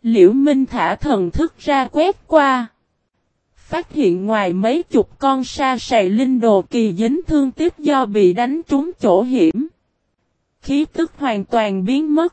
Liễu Minh thả thần thức ra quét qua. Phát hiện ngoài mấy chục con sa sày linh đồ kỳ dính thương tích do bị đánh trúng chỗ hiểm. Khí tức hoàn toàn biến mất.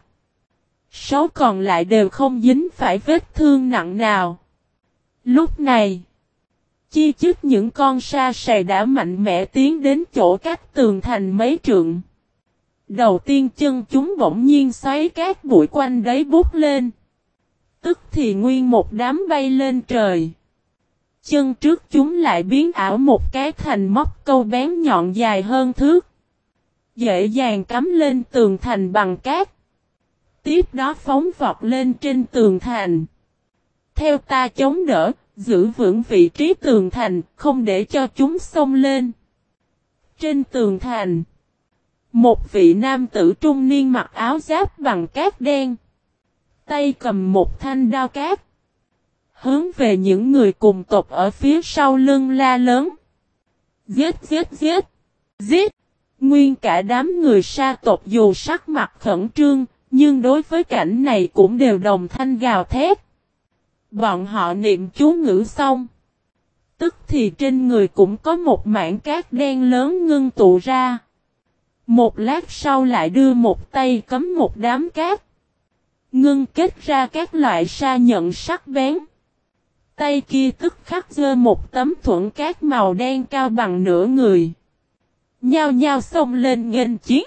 6 còn lại đều không dính phải vết thương nặng nào. Lúc này, chi chít những con sa sày đã mạnh mẽ tiến đến chỗ cách tường thành mấy trượng. Đầu tiên chân chúng bỗng nhiên xoáy cát bụi quanh đấy bút lên. Tức thì nguyên một đám bay lên trời. Chân trước chúng lại biến ảo một cái thành móc câu bén nhọn dài hơn thước. Dễ dàng cắm lên tường thành bằng cát. Tiếp đó phóng vọt lên trên tường thành. Theo ta chống đỡ, giữ vững vị trí tường thành, không để cho chúng xông lên. Trên tường thành, một vị nam tử trung niên mặc áo giáp bằng cát đen. Tay cầm một thanh đao cát. Hướng về những người cùng tộc ở phía sau lưng la lớn. Giết giết giết! Giết! Nguyên cả đám người sa tộc dù sắc mặt khẩn trương, nhưng đối với cảnh này cũng đều đồng thanh gào thét. Bọn họ niệm chú ngữ xong. Tức thì trên người cũng có một mảng cát đen lớn ngưng tụ ra. Một lát sau lại đưa một tay cấm một đám cát. Ngưng kết ra các loại sa nhận sắc bén. Tay kia tức khắc giơ một tấm thuẫn cát màu đen cao bằng nửa người. Nhao nhao xông lên nghênh chiến.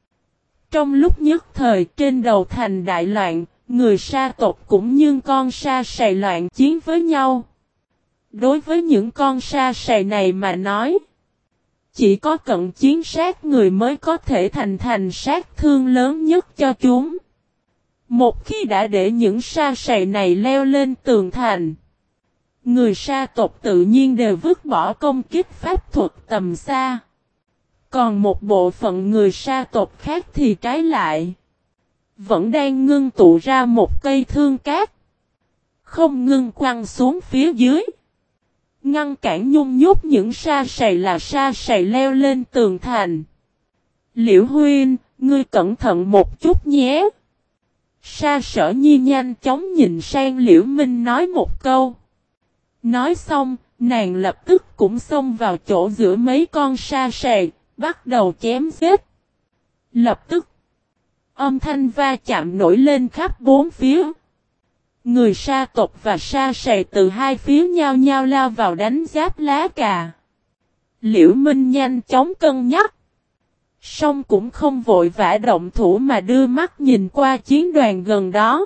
Trong lúc nhất thời trên đầu thành đại loạn, người sa tộc cũng như con sa sày loạn chiến với nhau. Đối với những con sa sày này mà nói, chỉ có cận chiến sát người mới có thể thành sát thương lớn nhất cho chúng. Một khi đã để những sa sày này leo lên tường thành, người sa tộc tự nhiên đều vứt bỏ công kích pháp thuật tầm xa. Còn một bộ phận người sa tộc khác thì trái lại. Vẫn đang ngưng tụ ra một cây thương cát. Không ngưng quăng xuống phía dưới. Ngăn cản nhung nhúc những sa sày là sa sày leo lên tường thành. Liễu Huynh, ngươi cẩn thận một chút nhé. Sa Sở Nhi nhanh chóng nhìn sang Liễu Minh nói một câu. Nói xong, nàng lập tức cũng xông vào chỗ giữa mấy con sa sày, bắt đầu chém giết. Lập tức, âm thanh va chạm nổi lên khắp bốn phía. Người sa tộc và sa sày từ hai phía nhau nhau lao vào đánh giáp lá cà. Liễu Minh nhanh chóng cân nhắc. Song cũng không vội vã động thủ mà đưa mắt nhìn qua chiến đoàn gần đó.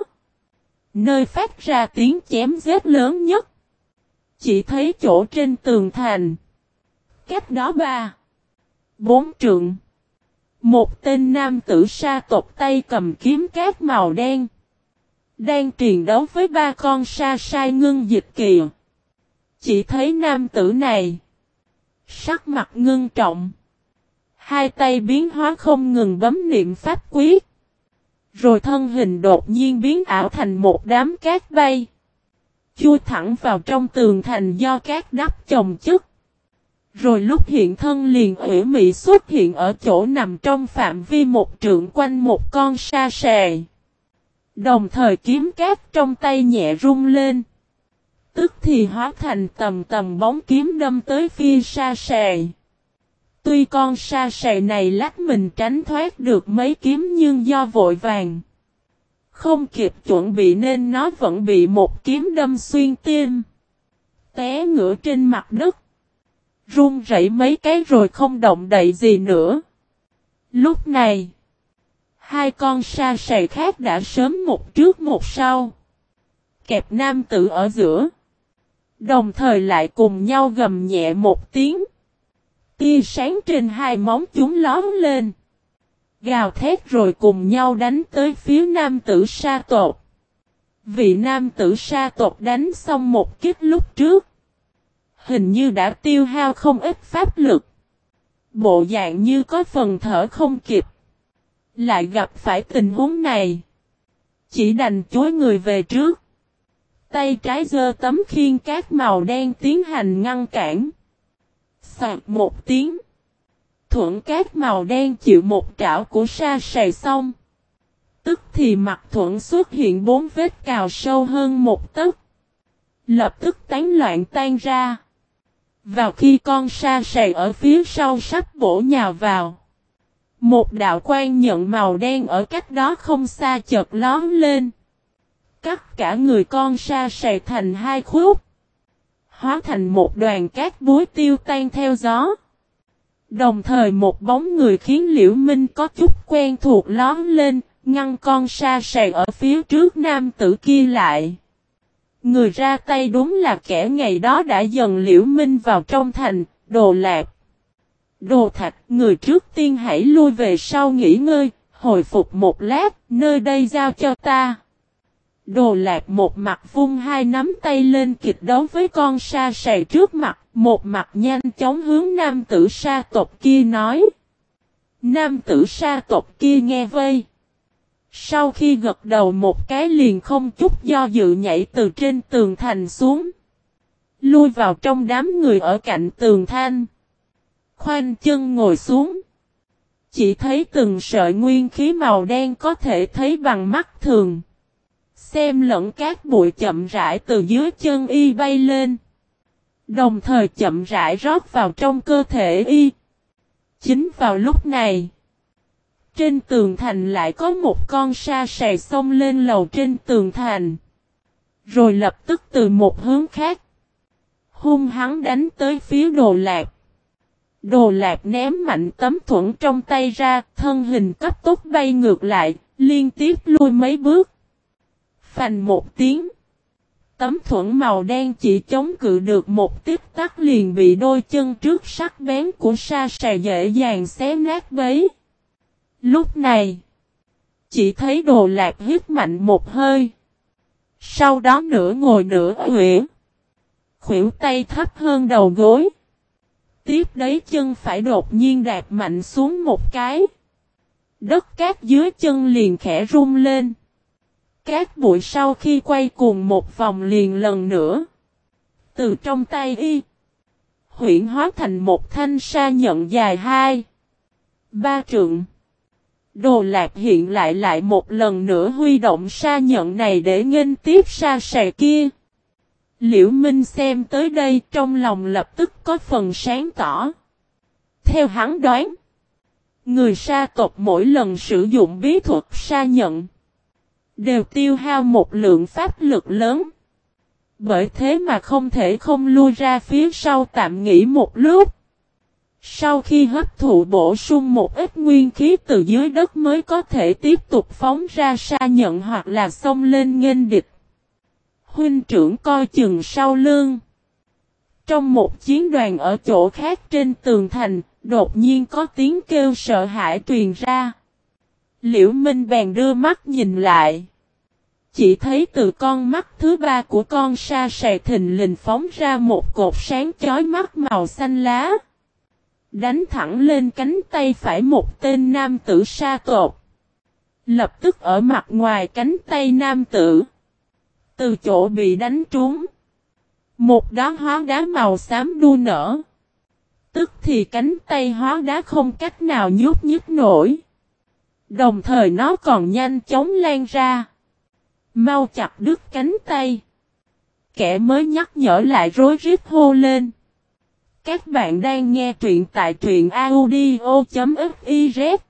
Nơi phát ra tiếng chém giết lớn nhất. Chỉ thấy chỗ trên tường thành. Cách đó 3-4 trượng. Một tên nam tử sa tộc tay cầm kiếm cát màu đen. Đang triền đấu với 3 con sa sai ngưng dịch kỳ. Chỉ thấy nam tử này. Sắc mặt ngưng trọng. Hai tay biến hóa không ngừng bấm niệm pháp quyết. Rồi thân hình đột nhiên biến ảo thành một đám cát bay. Chui thẳng vào trong tường thành do cát đắp chồng chất. Rồi lúc hiện thân liền ủy mị xuất hiện ở chỗ nằm trong phạm vi một trượng quanh một con sa sè. Đồng thời kiếm cát trong tay nhẹ rung lên. Tức thì hóa thành tầm tầm bóng kiếm đâm tới phía sa sè. Tuy con sa sè này lách mình tránh thoát được mấy kiếm nhưng do vội vàng. Không kịp chuẩn bị nên nó vẫn bị một kiếm đâm xuyên tim. Té ngửa trên mặt đất. Run rẩy mấy cái rồi không động đậy gì nữa. Lúc này, hai con sa sày khác đã sớm một trước một sau. Kẹp nam tử ở giữa. Đồng thời lại cùng nhau gầm nhẹ một tiếng. Tia sáng trên hai móng chúng lóm lên. Gào thét rồi cùng nhau đánh tới phía nam tử sa tộc. Vị nam tử sa tộc đánh xong một kích lúc trước. Hình như đã tiêu hao không ít pháp lực. Bộ dạng như có phần thở không kịp. Lại gặp phải tình huống này. Chỉ đành chối người về trước. Tay trái giơ tấm khiên cát màu đen tiến hành ngăn cản. Soạt một tiếng. Thuẫn cát màu đen chịu một trảo của sa sày xong. Tức thì mặt Thuận xuất hiện 4 vết cào sâu hơn 1 tấc. Lập tức tán loạn tan ra. Vào khi con sa sầy ở phía sau sắp bổ nhào vào. Một đạo quang nhận màu đen ở cách đó không xa chợt lóe lên. Cắt cả người con sa sầy thành 2 khúc. Hóa thành một đoàn cát búi tiêu tan theo gió. Đồng thời một bóng người khiến Liễu Minh có chút quen thuộc lóe lên, ngăn con sa sầy ở phía trước nam tử kia lại. Người ra tay đúng là kẻ ngày đó đã dần Liễu Minh vào trong thành, Đồ Lạp. Đồ Thạch, người trước tiên hãy lui về sau nghỉ ngơi, hồi phục một lát, nơi đây giao cho ta. Đồ Lạp một mặt vung 2 nắm tay lên kịch đấu với con sa sầy trước mặt, một mặt nhanh chóng hướng nam tử sa tộc kia nói. Nam tử sa tộc kia nghe vây. Sau khi gật đầu một cái liền không chút do dự nhảy từ trên tường thành xuống. Lui vào trong đám người ở cạnh tường thành. Khoanh chân ngồi xuống. Chỉ thấy từng sợi nguyên khí màu đen có thể thấy bằng mắt thường. Xem lẫn các bụi chậm rãi từ dưới chân y bay lên. Đồng thời chậm rãi rót vào trong cơ thể y. Chính vào lúc này. Trên tường thành lại có một con sa sầy xông lên lầu trên tường thành. Rồi lập tức từ một hướng khác. Hung hăng đánh tới phía Đồ Lạp. Đồ Lạp ném mạnh tấm thuẫn trong tay ra, thân hình cấp tốc bay ngược lại, liên tiếp lui mấy bước. Phành một tiếng. Tấm thuẫn màu đen chỉ chống cự được một tích tắc liền bị đôi chân trước sắc bén của sa sầy dễ dàng xé nát bấy. Lúc này, chỉ thấy Đồ Lạp hít mạnh một hơi. Sau đó nửa ngồi nửa uể. Khuỷu tay thấp hơn đầu gối. Tiếp đấy chân phải đột nhiên đạp mạnh xuống một cái. Đất cát dưới chân liền khẽ rung lên. Cát bụi sau khi quay cuồng một vòng liền lần nữa. Từ trong tay y, huyễn hóa thành một thanh sa nhận dài 2-3 trượng. Đồ Lạp hiện lại một lần nữa huy động sa nhận này để nghênh tiếp sa sầy kia. Liễu Minh xem tới đây trong lòng lập tức có phần sáng tỏ. Theo hắn đoán, người sa tộc mỗi lần sử dụng bí thuật sa nhận đều tiêu hao một lượng pháp lực lớn. Bởi thế mà không thể không lui ra phía sau tạm nghỉ một lúc. Sau khi hấp thụ bổ sung một ít nguyên khí từ dưới đất mới có thể tiếp tục phóng ra sa nhận hoặc là xông lên nghênh địch. Huynh trưởng coi chừng sau lưng. Trong một chiến đoàn ở chỗ khác trên tường thành, đột nhiên có tiếng kêu sợ hãi truyền ra. Liễu Minh bèn đưa mắt nhìn lại. Chỉ thấy từ con mắt thứ 3 của con sa sầy thình lình phóng ra một cột sáng chói mắt màu xanh lá. Đánh thẳng lên cánh tay phải một tên nam tử sa tộc. Lập tức ở mặt ngoài cánh tay nam tử. Từ chỗ bị đánh trúng. Một đóa hóa đá màu xám đua nở. Tức thì cánh tay hóa đá không cách nào nhúc nhích nổi. Đồng thời nó còn nhanh chóng lan ra. Mau chặt đứt cánh tay. Kẻ mới nhắc nhở lại rối rít hô lên. Các bạn đang nghe truyện tại truyện audio.fiz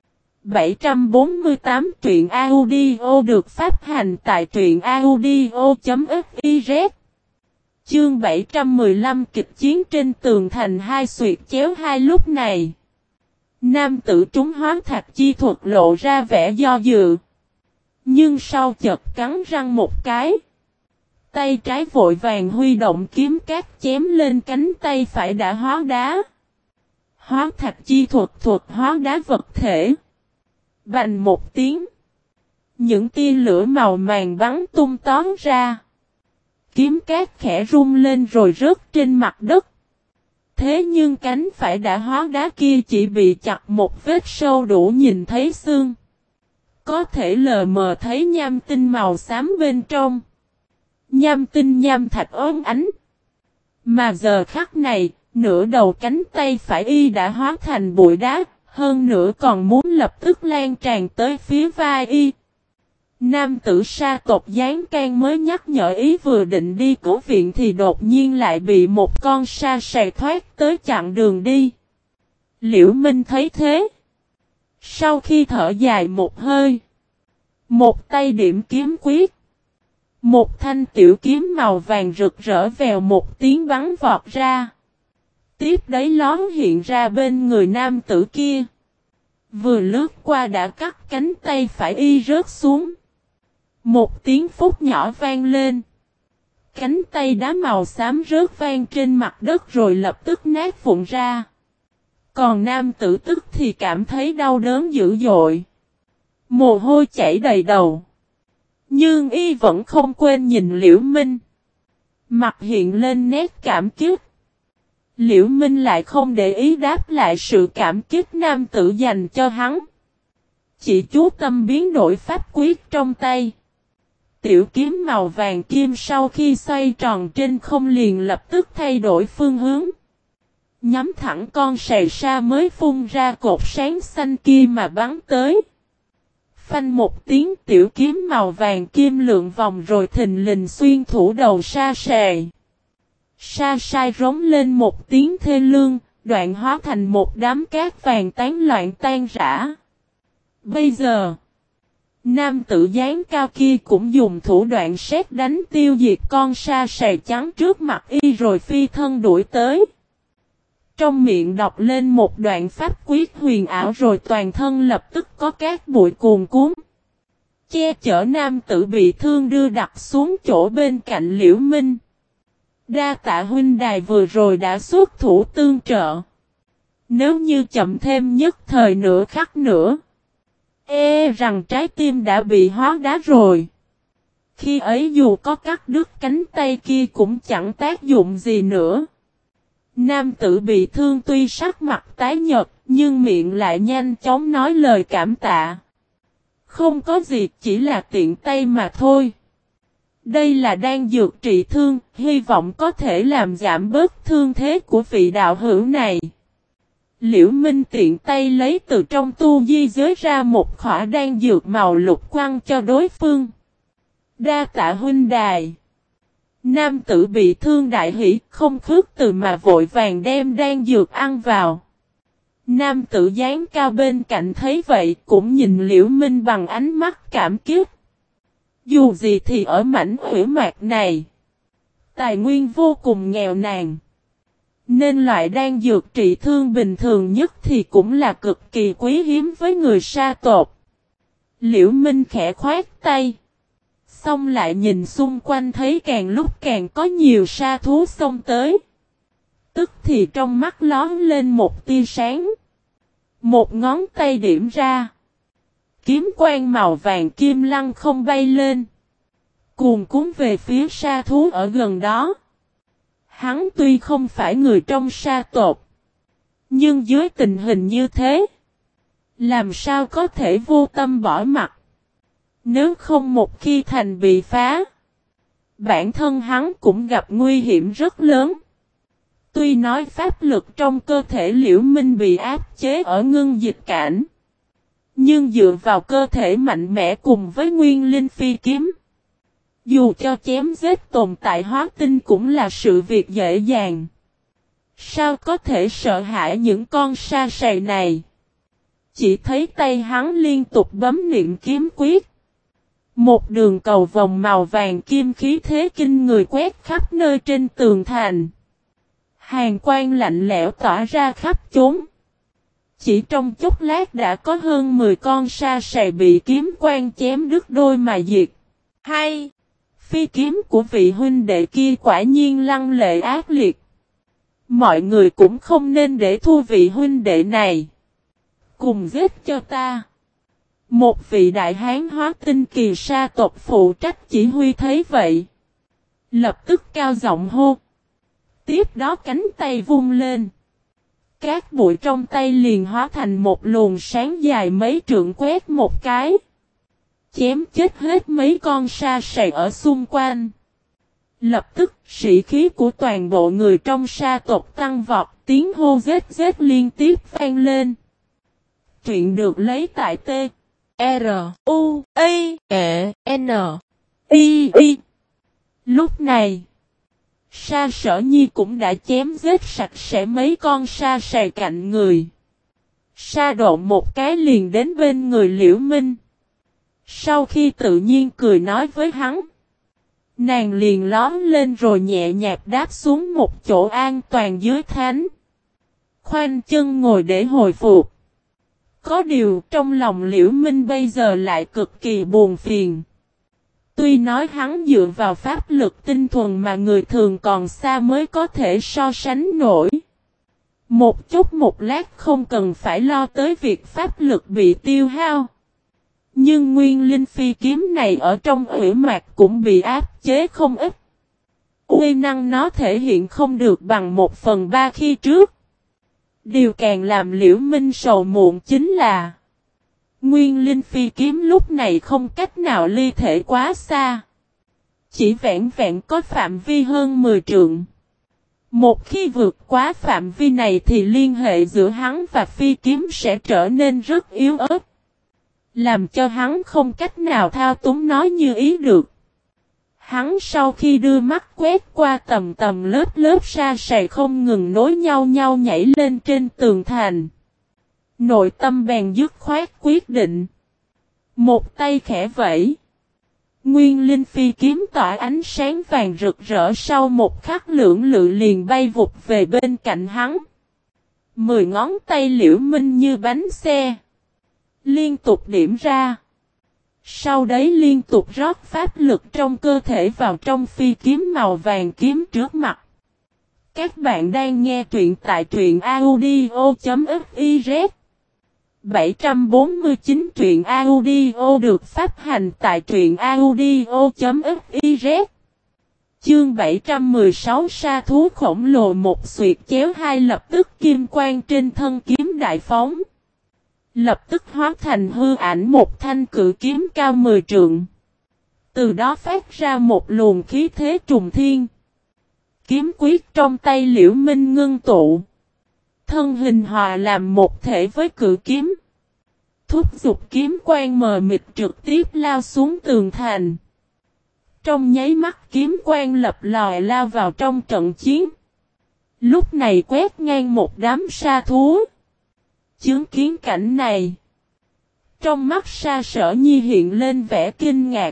748 truyện audio được phát hành tại truyện audio.fiz. Chương 715 kịch chiến trên tường thành 2 xuyệt chéo 2 lúc này. Nam tử trúng hóa thạch chi thuật lộ ra vẻ do dự. Nhưng sau chợt cắn răng một cái. Tay trái vội vàng huy động kiếm cát chém lên cánh tay phải đã hóa đá. Hóa thạch chi thuật hóa đá vật thể. Bành một tiếng. Những tia lửa màu màng bắn tung tóe ra. Kiếm cát khẽ rung lên rồi rớt trên mặt đất. Thế nhưng cánh phải đã hóa đá kia chỉ bị chặt một vết sâu đủ nhìn thấy xương. Có thể lờ mờ thấy nham tinh màu xám bên trong. Nham tinh nham thạch ốm ánh. Mà giờ khắc này, nửa đầu cánh tay phải y đã hóa thành bụi đá, hơn nữa còn muốn lập tức lan tràn tới phía vai y, Nam tử sa tộc gián can mới nhắc nhở ý vừa định đi cứu viện thì đột nhiên lại bị một con sa sài thoát tới chặn đường đi. Liễu Minh thấy thế. Sau khi thở dài một hơi. Một tay điểm kiếm quyết. Một thanh tiểu kiếm màu vàng rực rỡ vèo một tiếng bắn vọt ra. Tiếp đấy lón hiện ra bên người nam tử kia. Vừa lướt qua đã cắt cánh tay phải y rớt xuống. Một tiếng phút nhỏ vang lên. Cánh tay đá màu xám rớt vang trên mặt đất rồi lập tức nát vụn ra. Còn nam tử tức thì cảm thấy đau đớn dữ dội. Mồ hôi chảy đầy đầu. Nhưng y vẫn không quên nhìn Liễu Minh. Mặt hiện lên nét cảm kích. Liễu Minh lại không để ý đáp lại sự cảm kích nam tử dành cho hắn. Chỉ chú tâm biến đổi pháp quyết trong tay. Tiểu kiếm màu vàng kim sau khi xoay tròn trên không liền lập tức thay đổi phương hướng. Nhắm thẳng con sầy sa mới phun ra cột sáng xanh kia mà bắn tới. Phanh một tiếng tiểu kiếm màu vàng kim lượn vòng rồi thình lình xuyên thủ đầu sa sài. Sa sai rống lên một tiếng thê lương, đoạn hóa thành một đám cát vàng tán loạn tan rã. Bây giờ, nam tử dáng cao kia cũng dùng thủ đoạn sét đánh tiêu diệt con sa sài trắng trước mặt y rồi phi thân đuổi tới. Trong miệng đọc lên một đoạn pháp quyết huyền ảo rồi toàn thân lập tức có cát bụi cuồn cuốn. Che chở nam tử bị thương đưa đặt xuống chỗ bên cạnh Liễu Minh. Đa tạ huynh đài vừa rồi đã xuất thủ tương trợ. Nếu như chậm thêm nhất thời nửa khắc nữa. Rằng trái tim đã bị hóa đá rồi. Khi ấy dù có cắt đứt cánh tay kia cũng chẳng tác dụng gì nữa. Nam tử bị thương tuy sắc mặt tái nhợt nhưng miệng lại nhanh chóng nói lời cảm tạ. Không có gì, chỉ là tiện tay mà thôi. Đây là đan dược trị thương, hy vọng có thể làm giảm bớt thương thế của vị đạo hữu này. Liễu Minh tiện tay lấy từ trong tu di giới ra một khỏa đan dược màu lục quăng cho đối phương. Đa tạ huynh đài. Nam tử bị thương đại hỉ, không khước từ mà vội vàng đem đan dược ăn vào. Nam tử dáng cao bên cạnh thấy vậy cũng nhìn Liễu Minh bằng ánh mắt cảm kích. Dù gì thì ở mảnh hủy mạc này, tài nguyên vô cùng nghèo nàn. Nên loại đan dược trị thương bình thường nhất thì cũng là cực kỳ quý hiếm với người sa tộc. Liễu Minh khẽ khoát tay. Xong lại nhìn xung quanh thấy càng lúc càng có nhiều sa thú xông tới. Tức thì trong mắt lóe lên một tia sáng. Một ngón tay điểm ra. Kiếm quang màu vàng kim lăng không bay lên. Cuồn cuốn về phía sa thú ở gần đó. Hắn tuy không phải người trong sa tộc. Nhưng dưới tình hình như thế. Làm sao có thể vô tâm bỏ mặt. Nếu không một khi thành bị phá. Bản thân hắn cũng gặp nguy hiểm rất lớn. Tuy nói pháp lực trong cơ thể Liễu Minh bị áp chế ở ngưng dịch cảnh. Nhưng dựa vào cơ thể mạnh mẽ cùng với nguyên linh phi kiếm. Dù cho chém giết tồn tại hóa tinh cũng là sự việc dễ dàng. Sao có thể sợ hãi những con sa sài này? Chỉ thấy tay hắn liên tục bấm niệm kiếm quyết. Một đường cầu vòng màu vàng kim khí thế kinh người quét khắp nơi trên tường thành. Hàn quang lạnh lẽo tỏa ra khắp chốn. Chỉ trong chốc lát đã có hơn 10 con sa sài bị kiếm quang chém đứt đôi mà diệt. Hay! Phi kiếm của vị huynh đệ kia quả nhiên lăng lệ ác liệt. Mọi người cũng không nên để thua vị huynh đệ này. Cùng giết cho ta. Một vị đại hán hóa tinh kỳ sa tộc phụ trách chỉ huy thấy vậy. Lập tức cao giọng hô. Tiếp đó cánh tay vung lên. Cát bụi trong tay liền hóa thành một luồng sáng dài mấy trượng quét một cái. Chém chết hết mấy con sa sài ở xung quanh. Lập tức sĩ khí của toàn bộ người trong sa tộc tăng vọt, tiếng hô giết giết liên tiếp vang lên. Truyện được lấy tại T R, U, I, E, N, I, I. Lúc này, Sa Sở Nhi cũng đã chém giết sạch sẽ mấy con sa sài cạnh người. Sa Độn một cái liền đến bên người Liễu Minh. Sau khi tự nhiên cười nói với hắn, nàng liền lóm lên rồi nhẹ nhàng đáp xuống một chỗ an toàn dưới thánh. Khoanh chân ngồi để hồi phục. Có điều trong lòng Liễu Minh bây giờ lại cực kỳ buồn phiền. Tuy nói hắn dựa vào pháp lực tinh thuần mà người thường còn xa mới có thể so sánh nổi. Một chút một lát không cần phải lo tới việc pháp lực bị tiêu hao. Nhưng nguyên linh phi kiếm này ở trong ủy mạc cũng bị áp chế không ít. Uy năng nó thể hiện không được bằng 1/3 khi trước. Điều càng làm Liễu Minh sầu muộn chính là nguyên linh phi kiếm lúc này không cách nào ly thể quá xa. Chỉ vẹn vẹn có phạm vi hơn 10 trượng. Một khi vượt quá phạm vi này thì liên hệ giữa hắn và phi kiếm sẽ trở nên rất yếu ớt. Làm cho hắn không cách nào thao túng nó như ý được. Hắn sau khi đưa mắt quét qua tầm lớp sa sài không ngừng nối nhau nhảy lên trên tường thành. Nội tâm bèn dứt khoát quyết định. Một tay khẽ vẫy. Nguyên linh phi kiếm tỏa ánh sáng vàng rực rỡ sau một khắc lưỡng lự liền bay vụt về bên cạnh hắn. 10 ngón tay Liễu Minh như bánh xe. Liên tục điểm ra. Sau đấy liên tục rót pháp lực trong cơ thể vào trong phi kiếm màu vàng kiếm trước mặt. Các bạn đang nghe truyện tại truyện audio.fiz 749 truyện audio được phát hành tại truyện audio.fiz. Chương 716 sa thú khổng lồ một xuyệt chéo hai lập tức kim quang trên thân kiếm đại phóng. Lập tức hóa thành hư ảnh một thanh cự kiếm cao 10 trượng. Từ đó phát ra một luồng khí thế trùng thiên. Kiếm quyết trong tay Liễu Minh ngưng tụ. Thân hình hòa làm một thể với cự kiếm. Thúc giục kiếm quang mờ mịt trực tiếp lao xuống tường thành. Trong nháy mắt kiếm quang lập lòi lao vào trong trận chiến. Lúc này quét ngang một đám sa thú. Chứng kiến cảnh này. Trong mắt Sa Sở Nhi hiện lên vẻ kinh ngạc.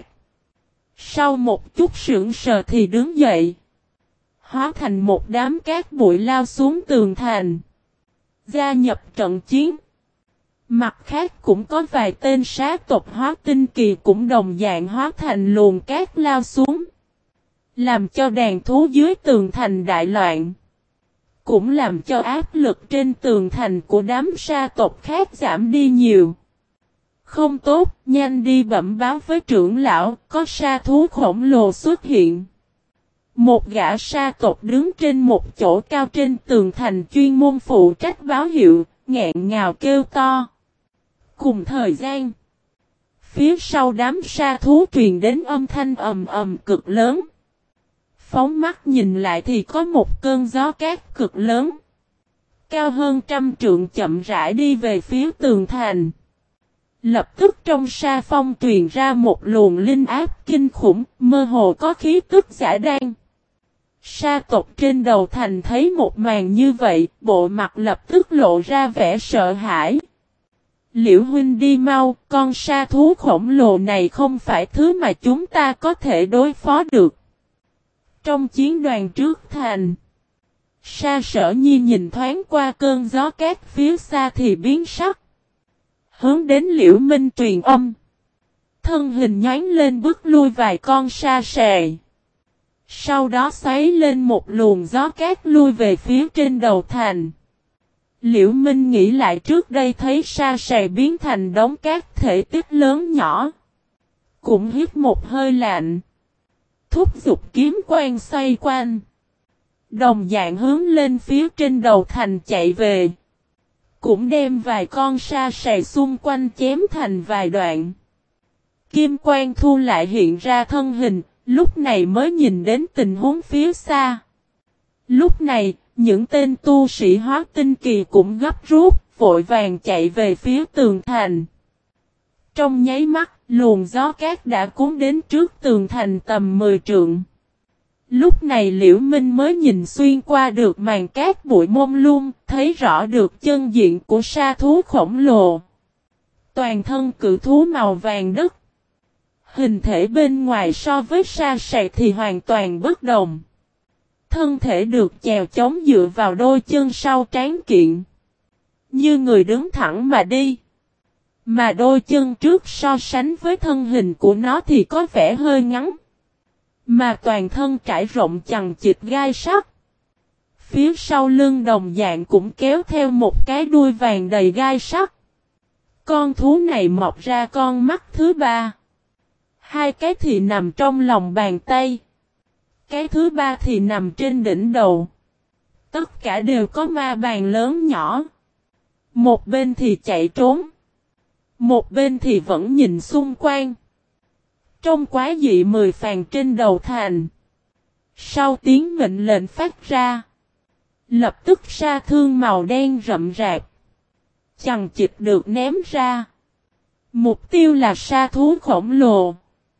Sau một chút sững sờ thì đứng dậy. Hóa thành một đám cát bụi lao xuống tường thành. Gia nhập trận chiến. Mặt khác cũng có vài tên sát tộc hóa tinh kỳ cũng đồng dạng hóa thành luồng cát lao xuống. Làm cho đàn thú dưới tường thành đại loạn. Cũng làm cho áp lực trên tường thành của đám sa tộc khác giảm đi nhiều. Không tốt, nhanh đi bẩm báo với trưởng lão, có sa thú khổng lồ xuất hiện. Một gã sa tộc đứng trên một chỗ cao trên tường thành chuyên môn phụ trách báo hiệu, nghẹn ngào kêu to. Cùng thời gian, phía sau đám sa thú truyền đến âm thanh ầm ầm cực lớn. Phóng mắt nhìn lại thì có một cơn gió cát cực lớn. Cao hơn 100 trượng chậm rãi đi về phía tường thành. Lập tức trong sa phong truyền ra một luồng linh áp kinh khủng, mơ hồ có khí tức giả đan. Sa tộc trên đầu thành thấy một màn như vậy, bộ mặt lập tức lộ ra vẻ sợ hãi. Liễu huynh đi mau, con sa thú khổng lồ này không phải thứ mà chúng ta có thể đối phó được. Trong chiến đoàn trước thành, Sa Sở Nhi nhìn thoáng qua cơn gió cát phía xa thì biến sắc. Hướng đến Liễu Minh truyền âm. Thân hình nhoáng lên bước lui vài con sa sài. Sau đó xoáy lên một luồng gió cát lui về phía trên đầu thành. Liễu Minh nghĩ lại trước đây thấy sa sài biến thành đống cát thể tích lớn nhỏ. Cũng hít một hơi lạnh. Thúc giục kiếm quang xoay quanh. Đồng dạng hướng lên phía trên đầu thành chạy về. Cũng đem vài con sa sài xung quanh chém thành vài đoạn. Kim quang thu lại hiện ra thân hình, lúc này mới nhìn đến tình huống phía xa. Lúc này, những tên tu sĩ hóa tinh kỳ cũng gấp rút, vội vàng chạy về phía tường thành. Trong nháy mắt, luồng gió cát đã cuốn đến trước tường thành tầm 10 trượng. Lúc này Liễu Minh mới nhìn xuyên qua được màn cát bụi mông lung, thấy rõ được chân diện của sa thú khổng lồ. Toàn thân cự thú màu vàng đất. Hình thể bên ngoài so với sa sạc thì hoàn toàn bất đồng. Thân thể được chèo chống dựa vào đôi chân sau tráng kiện. Như người đứng thẳng mà đi. Mà đôi chân trước so sánh với thân hình của nó thì có vẻ hơi ngắn. Mà toàn thân trải rộng chằng chịt gai sắt. Phía sau lưng đồng dạng cũng kéo theo một cái đuôi vàng đầy gai sắt. Con thú này mọc ra con mắt thứ ba. Hai cái thì nằm trong lòng bàn tay. Cái thứ ba thì nằm trên đỉnh đầu. Tất cả đều có ma bàn lớn nhỏ. Một bên thì chạy trốn. Một bên thì vẫn nhìn xung quanh. Trong quá dị 10 phàn trên đầu thành. Sau tiếng mệnh lệnh phát ra. Lập tức sa thương màu đen rậm rạp. Chằng chịt được ném ra. Mục tiêu là sa thú khổng lồ.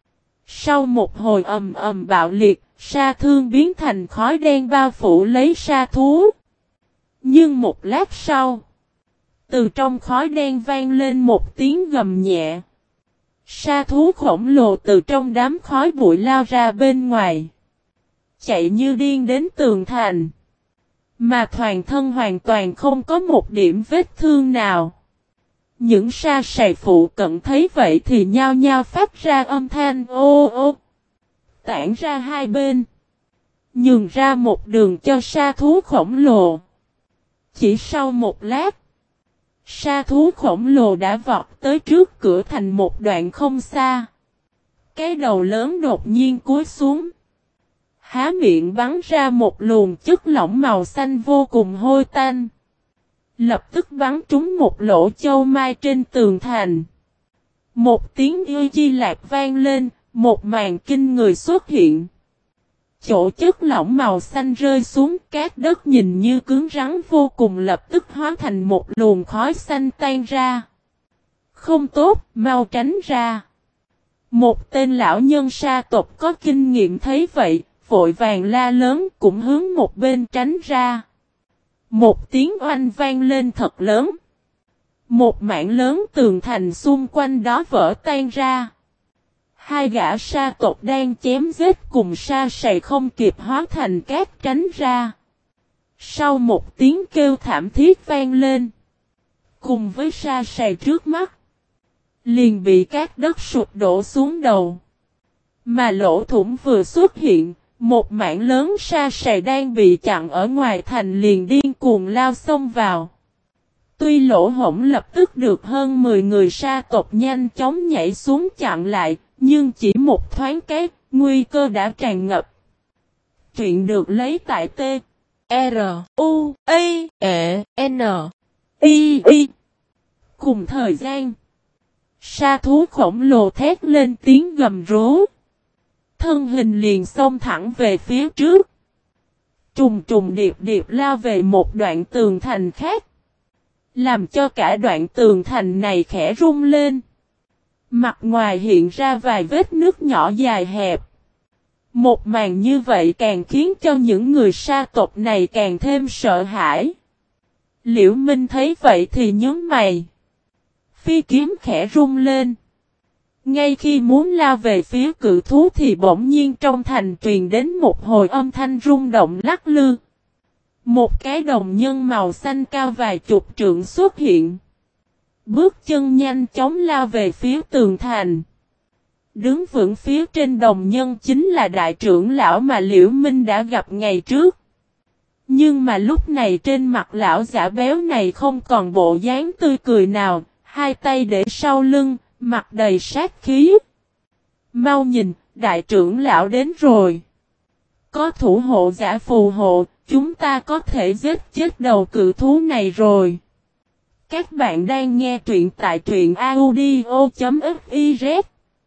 Sau một hồi ầm ầm bạo liệt, sa thương biến thành khói đen bao phủ lấy sa thú. Nhưng một lát sau, từ trong khói đen vang lên một tiếng gầm nhẹ. Sa thú khổng lồ từ trong đám khói bụi lao ra bên ngoài. Chạy như điên đến tường thành. Mà toàn thân hoàn toàn không có một điểm vết thương nào. Những sa sài phụ cận thấy vậy thì nhao nhao phát ra âm thanh ô ô. Tản ra hai bên. Nhường ra một đường cho sa thú khổng lồ. Chỉ sau một lát. Sa thú khổng lồ đã vọt tới trước cửa thành một đoạn không xa. Cái đầu lớn đột nhiên cúi xuống. Há miệng bắn ra một luồng chất lỏng màu xanh vô cùng hôi tanh. Lập tức bắn trúng một lỗ châu mai trên tường thành. Một tiếng yêu chi lạc vang lên, một màn kinh người xuất hiện. Chỗ chất lỏng màu xanh rơi xuống, cát đất nhìn như cứng rắn vô cùng lập tức hóa thành một luồng khói xanh tan ra. Không tốt, mau tránh ra. Một tên lão nhân sa tộc có kinh nghiệm thấy vậy, vội vàng la lớn cũng hướng một bên tránh ra. Một tiếng oanh vang lên thật lớn. Một mảng lớn tường thành xung quanh đó vỡ tan ra. Hai gã sa tộc đang chém giết cùng sa sài không kịp hóa thành cát tránh ra. Sau một tiếng kêu thảm thiết vang lên. Cùng với sa sài trước mắt. Liền bị cát đất sụp đổ xuống đầu. Mà lỗ thủng vừa xuất hiện. Một mảng lớn sa sài đang bị chặn ở ngoài thành liền điên cuồng lao xông vào. Tuy lỗ hổng lập tức được hơn 10 người sa tộc nhanh chóng nhảy xuống chặn lại, nhưng chỉ một thoáng cái, nguy cơ đã tràn ngập. Truyện được lấy tại T. R. U. A. E. N. I. I. Cùng thời gian, sa thú khổng lồ thét lên tiếng gầm rú. Thân hình liền xông thẳng về phía trước. Trùng trùng điệp điệp lao về một đoạn tường thành khác. Làm cho cả đoạn tường thành này khẽ rung lên. Mặt ngoài hiện ra vài vết nước nhỏ dài hẹp. Một màn như vậy càng khiến cho những người sa tộc này càng thêm sợ hãi. Liễu Minh thấy vậy thì nhướng mày. Phi kiếm khẽ rung lên. Ngay khi muốn lao về phía cự thú thì bỗng nhiên trong thành truyền đến một hồi âm thanh rung động lắc lư. Một cái đồng nhân màu xanh cao vài chục trượng xuất hiện. Bước chân nhanh chóng lao về phía tường thành. Đứng vững phía trên đồng nhân chính là đại trưởng lão mà Liễu Minh đã gặp ngày trước. Nhưng mà lúc này trên mặt lão giả béo này không còn bộ dáng tươi cười nào, hai tay để sau lưng, mặt đầy sát khí. Mau nhìn, đại trưởng lão đến rồi. Có thủ hộ giả phù hộ, chúng ta có thể giết chết đầu cự thú này rồi. Các bạn đang nghe truyện tại truyện audio.fiz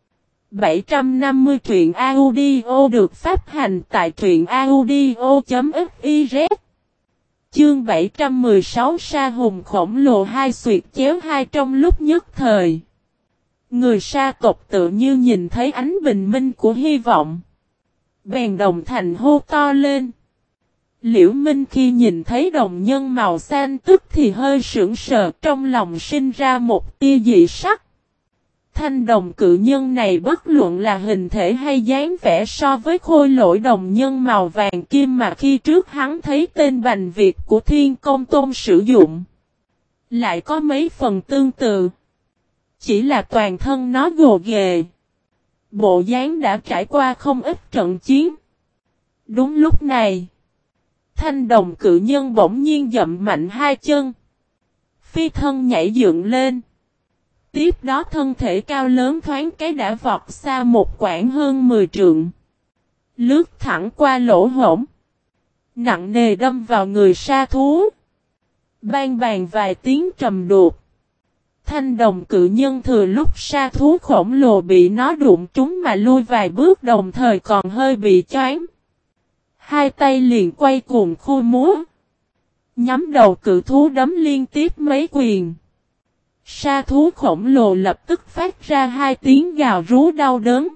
750 truyện audio được phát hành tại truyện audio.fiz. Chương 716 sa hùng khổng lồ hai xuyệt chéo hai trong lúc nhất thời. Người sa tộc tự như nhìn thấy ánh bình minh của hy vọng. Bèn đồng thành hô to lên. Liễu Minh khi nhìn thấy đồng nhân màu xanh tức thì hơi sững sờ, trong lòng sinh ra một tia dị sắc. Thanh đồng cự nhân này bất luận là hình thể hay dáng vẻ so với khôi lỗi đồng nhân màu vàng kim mà khi trước hắn thấy tên Bành Việt của Thiên Công Tôn sử dụng, lại có mấy phần tương tự. Chỉ là toàn thân nó gồ ghề. Bộ dáng đã trải qua không ít trận chiến. Đúng lúc này, thanh đồng cự nhân bỗng nhiên dậm mạnh hai chân. Phi thân nhảy dựng lên. Tiếp đó thân thể cao lớn thoáng cái đã vọt xa một quãng hơn 10 trượng. Lướt thẳng qua lỗ hổng. Nặng nề đâm vào người sa thú. Bang bàng vài tiếng trầm đục. Thanh đồng cự nhân thừa lúc sa thú khổng lồ bị nó đụng trúng mà lui vài bước, đồng thời còn hơi bị choáng. Hai tay liền quay cuồng khui múa. Nhắm đầu cự thú đấm liên tiếp mấy quyền. Sa thú khổng lồ lập tức phát ra hai tiếng gào rú đau đớn.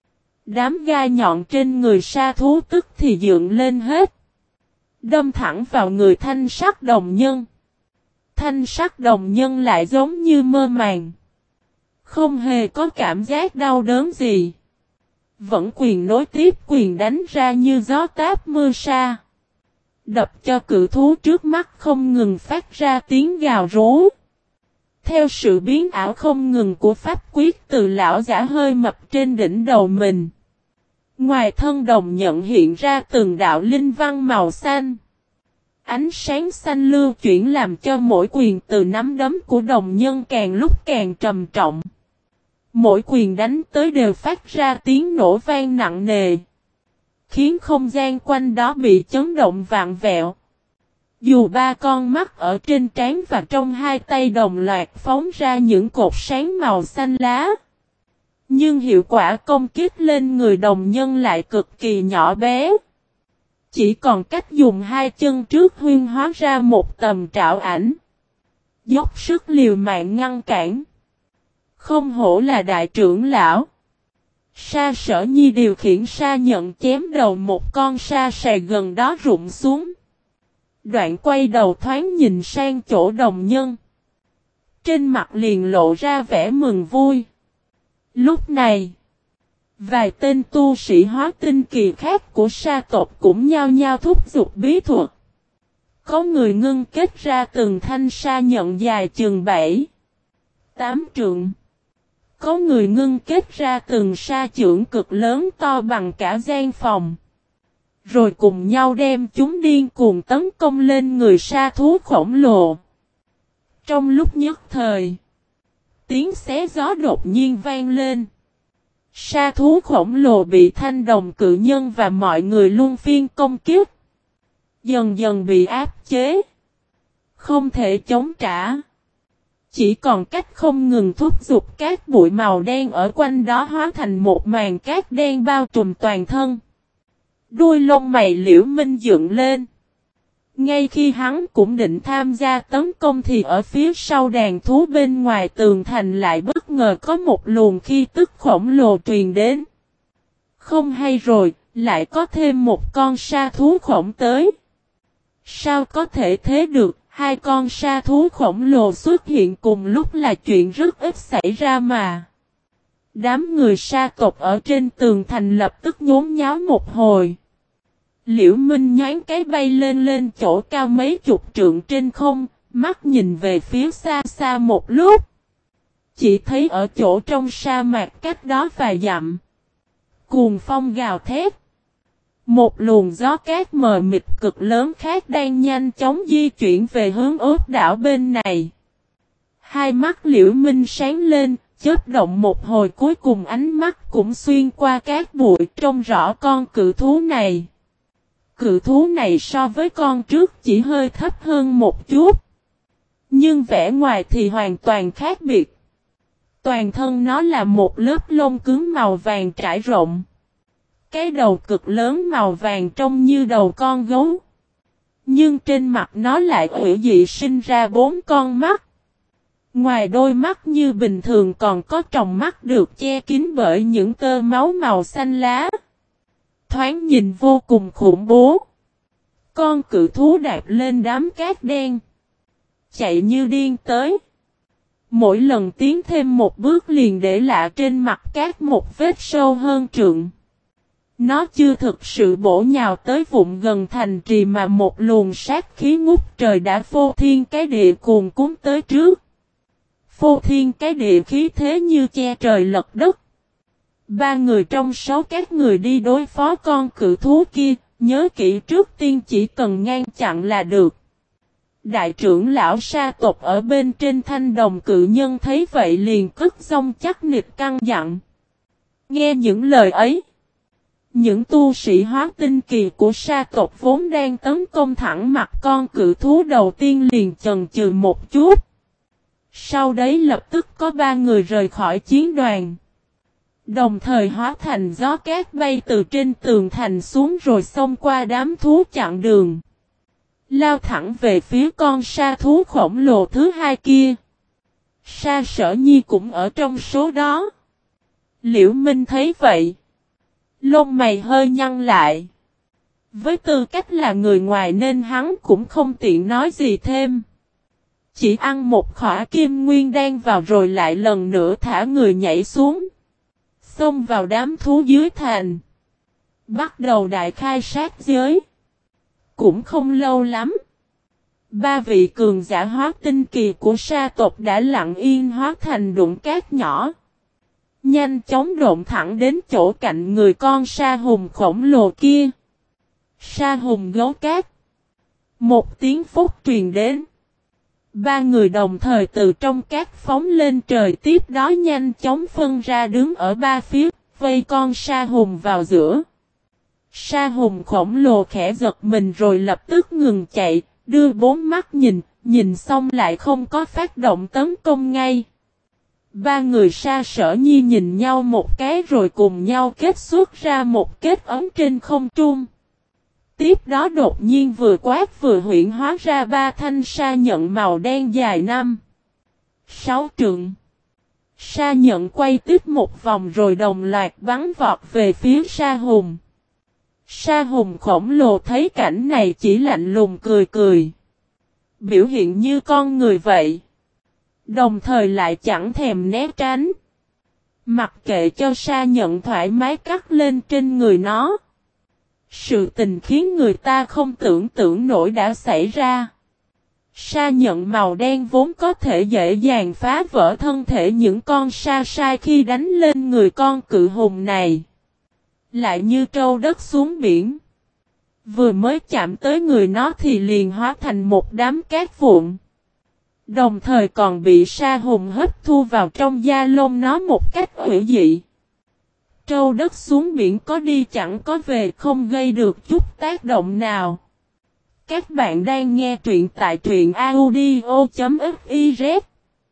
Đám gai nhọn trên người sa thú tức thì dựng lên hết. Đâm thẳng vào người thanh sắc đồng nhân. Thanh sắc đồng nhân lại giống như mơ màng. Không hề có cảm giác đau đớn gì. Vẫn quyền nối tiếp quyền đánh ra như gió táp mưa sa. Đập cho cự thú trước mắt không ngừng phát ra tiếng gào rú. Theo sự biến ảo không ngừng của pháp quyết từ lão giả hơi mập trên đỉnh đầu mình. Ngoài thân đồng nhận hiện ra từng đạo linh văn màu xanh. Ánh sáng xanh lưu chuyển làm cho mỗi quyền từ nắm đấm của đồng nhân càng lúc càng trầm trọng. Mỗi quyền đánh tới đều phát ra tiếng nổ vang nặng nề. Khiến không gian quanh đó bị chấn động vạn vẹo. Dù ba con mắt ở trên trán và trong hai tay đồng loạt phóng ra những cột sáng màu xanh lá. Nhưng hiệu quả công kích lên người đồng nhân lại cực kỳ nhỏ bé. Chỉ còn cách dùng hai chân trước huyên hóa ra một tầm trảo ảnh. Dốc sức liều mạng ngăn cản. Không hổ là đại trưởng lão. Sa Sở Nhi điều khiển sa nhận chém đầu một con sa sài gần đó rụng xuống. Đoạn quay đầu thoáng nhìn sang chỗ đồng nhân. Trên mặt liền lộ ra vẻ mừng vui. Lúc này, vài tên tu sĩ hóa tinh kỳ khác của sa tộc cũng nhao nhao thúc giục bí thuật. Có người ngưng kết ra từng thanh sa nhận dài chừng 7-8 trượng. Có người ngưng kết ra từng sa chưởng cực lớn to bằng cả gian phòng. Rồi cùng nhau đem chúng điên cuồng tấn công lên người sa thú khổng lồ. Trong lúc nhất thời, tiếng xé gió đột nhiên vang lên. Sa thú khổng lồ bị thanh đồng cự nhân và mọi người luân phiên công kích. Dần dần bị áp chế. Không thể chống trả. Chỉ còn cách không ngừng thúc giục các bụi màu đen ở quanh đó hóa thành một màn cát đen bao trùm toàn thân. Đuôi lông mày Liễu Minh dựng lên. Ngay khi hắn cũng định tham gia tấn công thì ở phía sau đàn thú bên ngoài tường thành lại bất ngờ có một luồng khí tức khổng lồ truyền đến. Không hay rồi, lại có thêm một con sa thú khổng tới. Sao có thể thế được, hai con sa thú khổng lồ xuất hiện cùng lúc là chuyện rất ít xảy ra mà. Đám người sa tộc ở trên tường thành lập tức nhốn nháo một hồi. Liễu Minh nhoáng cái bay lên chỗ cao mấy chục trượng trên không, mắt nhìn về phía xa xa một lúc. Chỉ thấy ở chỗ trong sa mạc cách đó vài dặm. Cuồng phong gào thét. Một luồng gió cát mờ mịt cực lớn khác đang nhanh chóng di chuyển về hướng ốt đảo bên này. Hai mắt Liễu Minh sáng lên, chớp động một hồi cuối cùng ánh mắt cũng xuyên qua cát bụi trông rõ con cự thú này. Cự thú này so với con trước chỉ hơi thấp hơn một chút. Nhưng vẻ ngoài thì hoàn toàn khác biệt. Toàn thân nó là một lớp lông cứng màu vàng trải rộng. Cái đầu cực lớn màu vàng trông như đầu con gấu. Nhưng trên mặt nó lại ủy dị sinh ra 4 con mắt. Ngoài đôi mắt như bình thường còn có tròng mắt được che kín bởi những tơ máu màu xanh lá. Thoáng nhìn vô cùng khủng bố. Con cự thú đạp lên đám cát đen. Chạy như điên tới. Mỗi lần tiến thêm một bước liền để lại trên mặt cát một vết sâu hơn trượng. Nó chưa thực sự bổ nhào tới vụn gần thành trì mà một luồng sát khí ngút trời đã phô thiên cái địa cuồn cuốn tới trước. Phô thiên cái địa khí thế như che trời lật đất. 3 người trong 6 các người đi đối phó con cự thú kia, nhớ kỹ trước tiên chỉ cần ngăn chặn là được. Đại trưởng lão sa tộc ở bên trên thanh đồng cự nhân thấy vậy liền cất giọng chắc nịch căn dặn. Nghe những lời ấy, những tu sĩ hóa tinh kỳ của sa tộc vốn đang tấn công thẳng mặt con cự thú đầu tiên liền chần chừ một chút. Sau đấy lập tức có 3 người rời khỏi chiến đoàn. Đồng thời hóa thành gió cát bay từ trên tường thành xuống rồi xông qua đám thú chặn đường. Lao thẳng về phía con sa thú khổng lồ thứ 2 kia. Sa Sở Nhi cũng ở trong số đó. Liễu Minh thấy vậy. Lông mày hơi nhăn lại. Với tư cách là người ngoài nên hắn cũng không tiện nói gì thêm. Chỉ ăn một khỏa kim nguyên đan vào rồi lại lần nữa thả người nhảy xuống. Xông vào đám thú dưới thành. Bắt đầu đại khai sát giới. Cũng không lâu lắm. 3 vị cường giả hóa tinh kỳ của sa tộc đã lặng yên hóa thành đụng cát nhỏ. Nhanh chóng độn thẳng đến chỗ cạnh người con sa hùng khổng lồ kia. Sa hùng gấu cát. Một tiếng phúc truyền đến. 3 người đồng thời từ trong cát phóng lên trời, tiếp đó nhanh chóng phân ra đứng ở 3 phía, vây con sa hùng vào giữa. Sa hùng khổng lồ khẽ giật mình rồi lập tức ngừng chạy, đưa 4 mắt nhìn xong lại không có phát động tấn công ngay. 3 người Sa Sở Nhi nhìn nhau một cái rồi cùng nhau kết xuất ra một kết ấn trên không trung. Tiếp đó đột nhiên vừa quát vừa huyễn hóa ra 3 thanh sa nhận màu đen dài 5-6 trượng. Sa nhận quay tiếp một vòng rồi đồng loạt bắn vọt về phía sa hùng. Sa hùng khổng lồ thấy cảnh này chỉ lạnh lùng cười cười. Biểu hiện như con người vậy. Đồng thời lại chẳng thèm né tránh. Mặc kệ cho sa nhận thoải mái cắt lên trên người nó. Sự tình khiến người ta không tưởng tượng nổi đã xảy ra. Sa nhận màu đen vốn có thể dễ dàng phá vỡ thân thể những con sa sai khi đánh lên người con cự hùng này. Lại như trâu đất xuống biển. Vừa mới chạm tới người nó thì liền hóa thành một đám cát vụn. Đồng thời còn bị sa hùng hấp thu vào trong da lông nó một cách hủy dị. Trâu đất xuống biển có đi chẳng có về, không gây được chút tác động nào. Các bạn đang nghe truyện tại truyện audio.fiz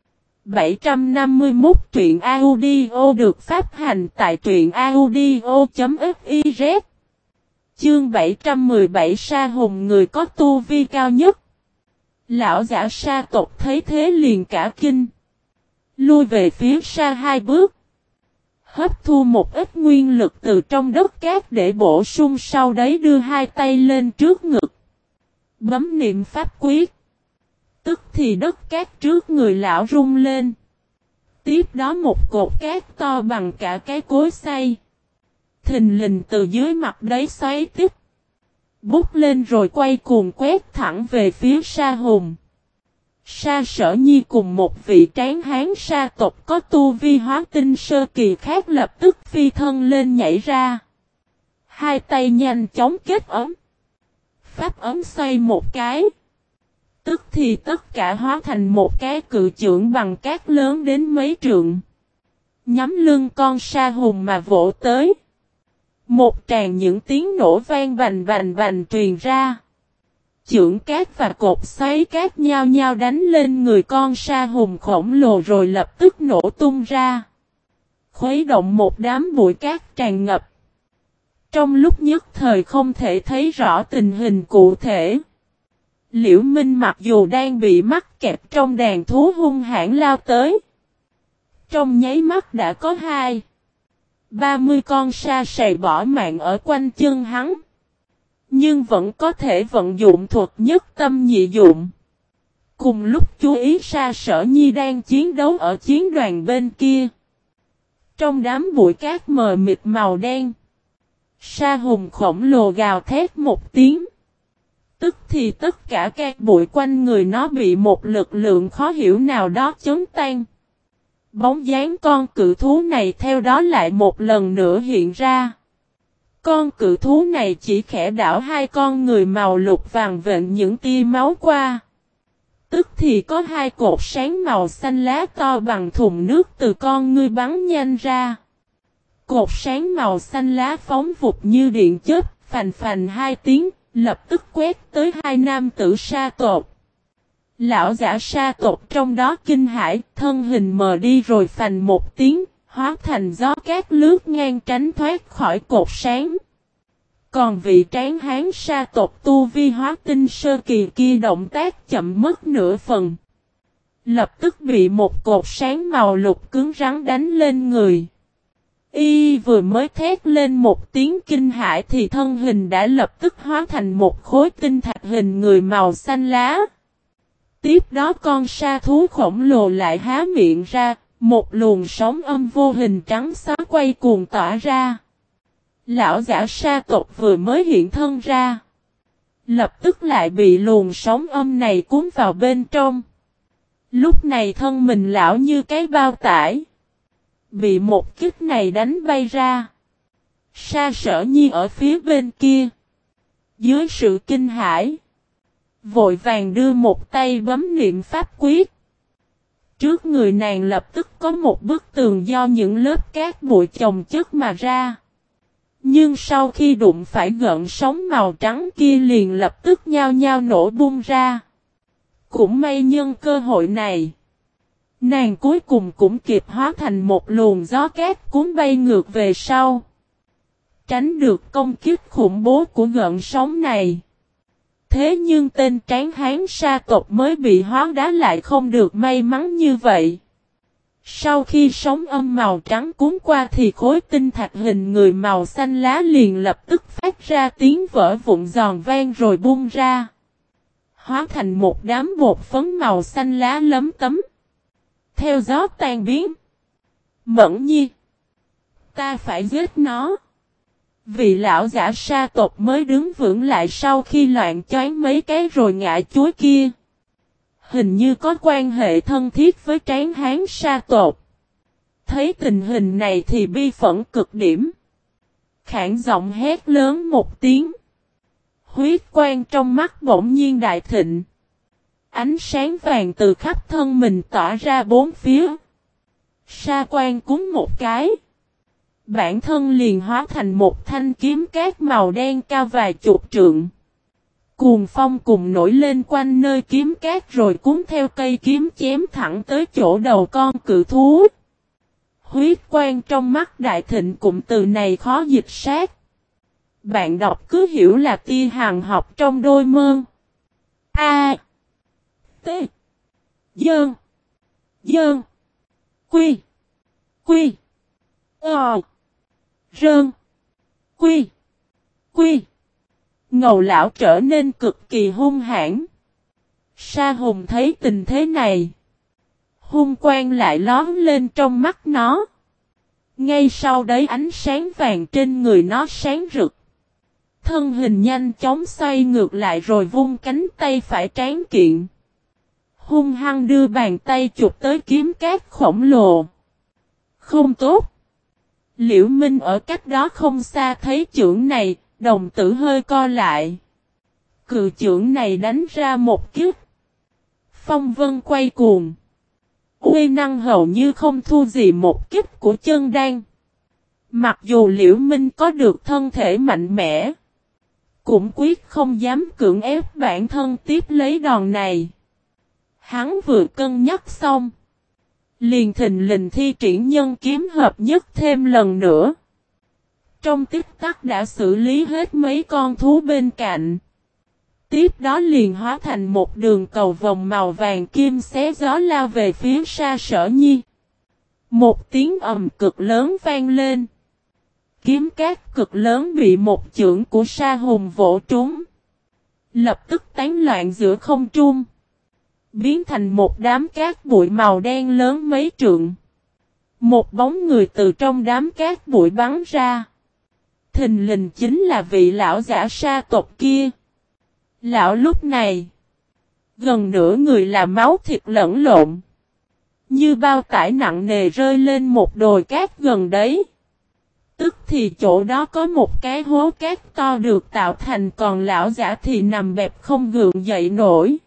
751 truyện audio được phát hành tại truyện audio.fiz. Chương 717 Sa hùng người có tu vi cao nhất. Lão giả sa tộc thấy thế liền cả kinh. Lui về phía xa 2 bước. Hấp thu một ít nguyên lực từ trong đất cát để bổ sung, sau đấy đưa 2 tay lên trước ngực. Bấm niệm pháp quyết. Tức thì đất cát trước người lão rung lên. Tiếp đó một cột cát to bằng cả cái cối xay. Thình lình từ dưới mặt đáy xoáy tiếp. Bút lên rồi quay cuồng quét thẳng về phía sa hùng. Sa Sở Nhi cùng một vị tráng hán sa tộc có tu vi hóa tinh sơ kỳ khác lập tức phi thân lên nhảy ra. 2 tay nhanh chóng kết ấm. Pháp ấm xoay một cái. Tức thì tất cả hóa thành một cái cự chưởng bằng cát lớn đến mấy trượng. Nhắm lưng con sa hùng mà vỗ tới. Một tràng những tiếng nổ vang bành bành bành truyền ra. Chưởng cát và cột xoáy cát nhau nhau đánh lên người con sa hùng khổng lồ rồi lập tức nổ tung ra. Khuấy động một đám bụi cát tràn ngập. Trong lúc nhất thời không thể thấy rõ tình hình cụ thể. Liễu Minh mặc dù đang bị mắc kẹt trong đàn thú hung hãn lao tới. Trong nháy mắt đã có 30 con sa sầy bỏ mạng ở quanh chân hắn. Nhưng vẫn có thể vận dụng thuật nhất tâm nhị dụng. Cùng lúc chú ý Sa Sở Nhi đang chiến đấu ở chiến đoàn bên kia. Trong đám bụi cát mờ mịt màu đen. Sa hùng khổng lồ gào thét một tiếng. Tức thì tất cả các bụi quanh người nó bị một lực lượng khó hiểu nào đó chấn tan. Bóng dáng con cự thú này theo đó lại một lần nữa hiện ra. Con cự thú này chỉ khẽ đảo hai con người màu lục vàng vện những tia máu qua. Tức thì có hai cột sáng màu xanh lá to bằng thùng nước từ con ngươi bắn nhanh ra. Cột sáng màu xanh lá phóng vụt như điện chớp, phành phành hai tiếng, lập tức quét tới hai nam tử sa tộc. Lão giả sa tộc trong đó kinh hãi, thân hình mờ đi rồi phành một tiếng, hóa thành gió cát lướt ngang tránh thoát khỏi cột sáng. Còn vị tráng hán sa tộc tu vi hóa tinh sơ kỳ kia động tác chậm mất nửa phần. Lập tức bị một cột sáng màu lục cứng rắn đánh lên người. Y vừa mới thét lên một tiếng kinh hãi thì thân hình đã lập tức hóa thành một khối tinh thạch hình người màu xanh lá. Tiếp đó con sa thú khổng lồ lại há miệng ra, một luồng sóng âm vô hình trắng xóa quay cuồng tỏa ra. Lão giả sa tộc vừa mới hiện thân ra. Lập tức lại bị luồng sóng âm này cuốn vào bên trong. Lúc này thân mình lão như cái bao tải. Bị một kích này đánh bay ra. Sa Sở Nhi ở phía bên kia. Dưới sự kinh hãi. Vội vàng đưa một tay bấm niệm pháp quyết. Trước người nàng lập tức có một bức tường do những lớp cát bụi chồng chất mà ra. Nhưng sau khi đụng phải gợn sóng màu trắng kia liền lập tức nhao nhao nổ bung ra. Cũng may nhân cơ hội này. Nàng cuối cùng cũng kịp hóa thành một luồng gió cát cuốn bay ngược về sau. Tránh được công kích khủng bố của gợn sóng này. Thế nhưng tên tráng hán sa tộc mới bị hóa đá lại không được may mắn như vậy. Sau khi sóng âm màu trắng cuốn qua thì khối tinh thạch hình người màu xanh lá liền lập tức phát ra tiếng vỡ vụn giòn vang rồi bung ra. Hóa thành một đám bột phấn màu xanh lá lấm tấm. Theo gió tan biến. Mẫn Nhi. Ta phải giết nó. Vị lão giả sa tộc mới đứng vững lại sau khi loạn choáng mấy cái rồi ngã chuối kia. Hình như có quan hệ thân thiết với tráng hán sa tộc. Thấy tình hình này thì bi phẫn cực điểm. Khản giọng hét lớn một tiếng. Huyết quang trong mắt bỗng nhiên đại thịnh. Ánh sáng vàng từ khắp thân mình tỏa ra bốn phía. Sa quang cúng một cái. Bản thân liền hóa thành một thanh kiếm cát màu đen cao vài chục trượng. Cuồng phong cùng nổi lên quanh nơi kiếm cát rồi cuốn theo cây kiếm chém thẳng tới chỗ đầu con cự thú. Huyết quang trong mắt đại thịnh cụm từ này khó dịch sát. Bạn đọc cứ hiểu là tia hàn học trong đôi mơn. A. T. Dơn. Dơn. Quy. Quy. Ờ. Rơn. Quy. Quy. Ngầu lão trở nên cực kỳ hung hãn. Sa Hùng thấy tình thế này. Hung quang lại lóm lên trong mắt nó. Ngay sau đấy ánh sáng vàng trên người nó sáng rực. Thân hình nhanh chóng xoay ngược lại rồi vung cánh tay phải tráng kiện. Hung hăng đưa bàn tay chụp tới kiếm cát khổng lồ. Không tốt. Liễu Minh ở cách đó không xa thấy chưởng này, đồng tử hơi co lại. Cự chưởng này đánh ra một kiếp. Phong vân quay cuồng. Uy năng hầu như không thua gì một kiếp của chân đan. Mặc dù Liễu Minh có được thân thể mạnh mẽ, cũng quyết không dám cưỡng ép bản thân tiếp lấy đòn này. Hắn vừa cân nhắc xong, liền thình lình thi triển nhân kiếm hợp nhất thêm lần nữa. Trong tích tắc đã xử lý hết mấy con thú bên cạnh. Tiếp đó liền hóa thành một đường cầu vòng màu vàng kim xé gió lao về phía Sa Sở Nhi. Một tiếng ầm cực lớn vang lên. Kiếm cát cực lớn bị một chưởng của Sa Hùng vỗ trúng. Lập tức tán loạn giữa không trung. Biến thành một đám cát bụi màu đen lớn mấy trượng. Một bóng người từ trong đám cát bụi bắn ra. Thình lình chính là vị lão giả Sa tộc kia. Lão lúc này, gần nửa người là máu thịt lẫn lộn. Như bao tải nặng nề rơi lên một đồi cát gần đấy. Tức thì chỗ đó có một cái hố cát to được tạo thành, còn lão giả thì nằm bẹp không gượng dậy nổi.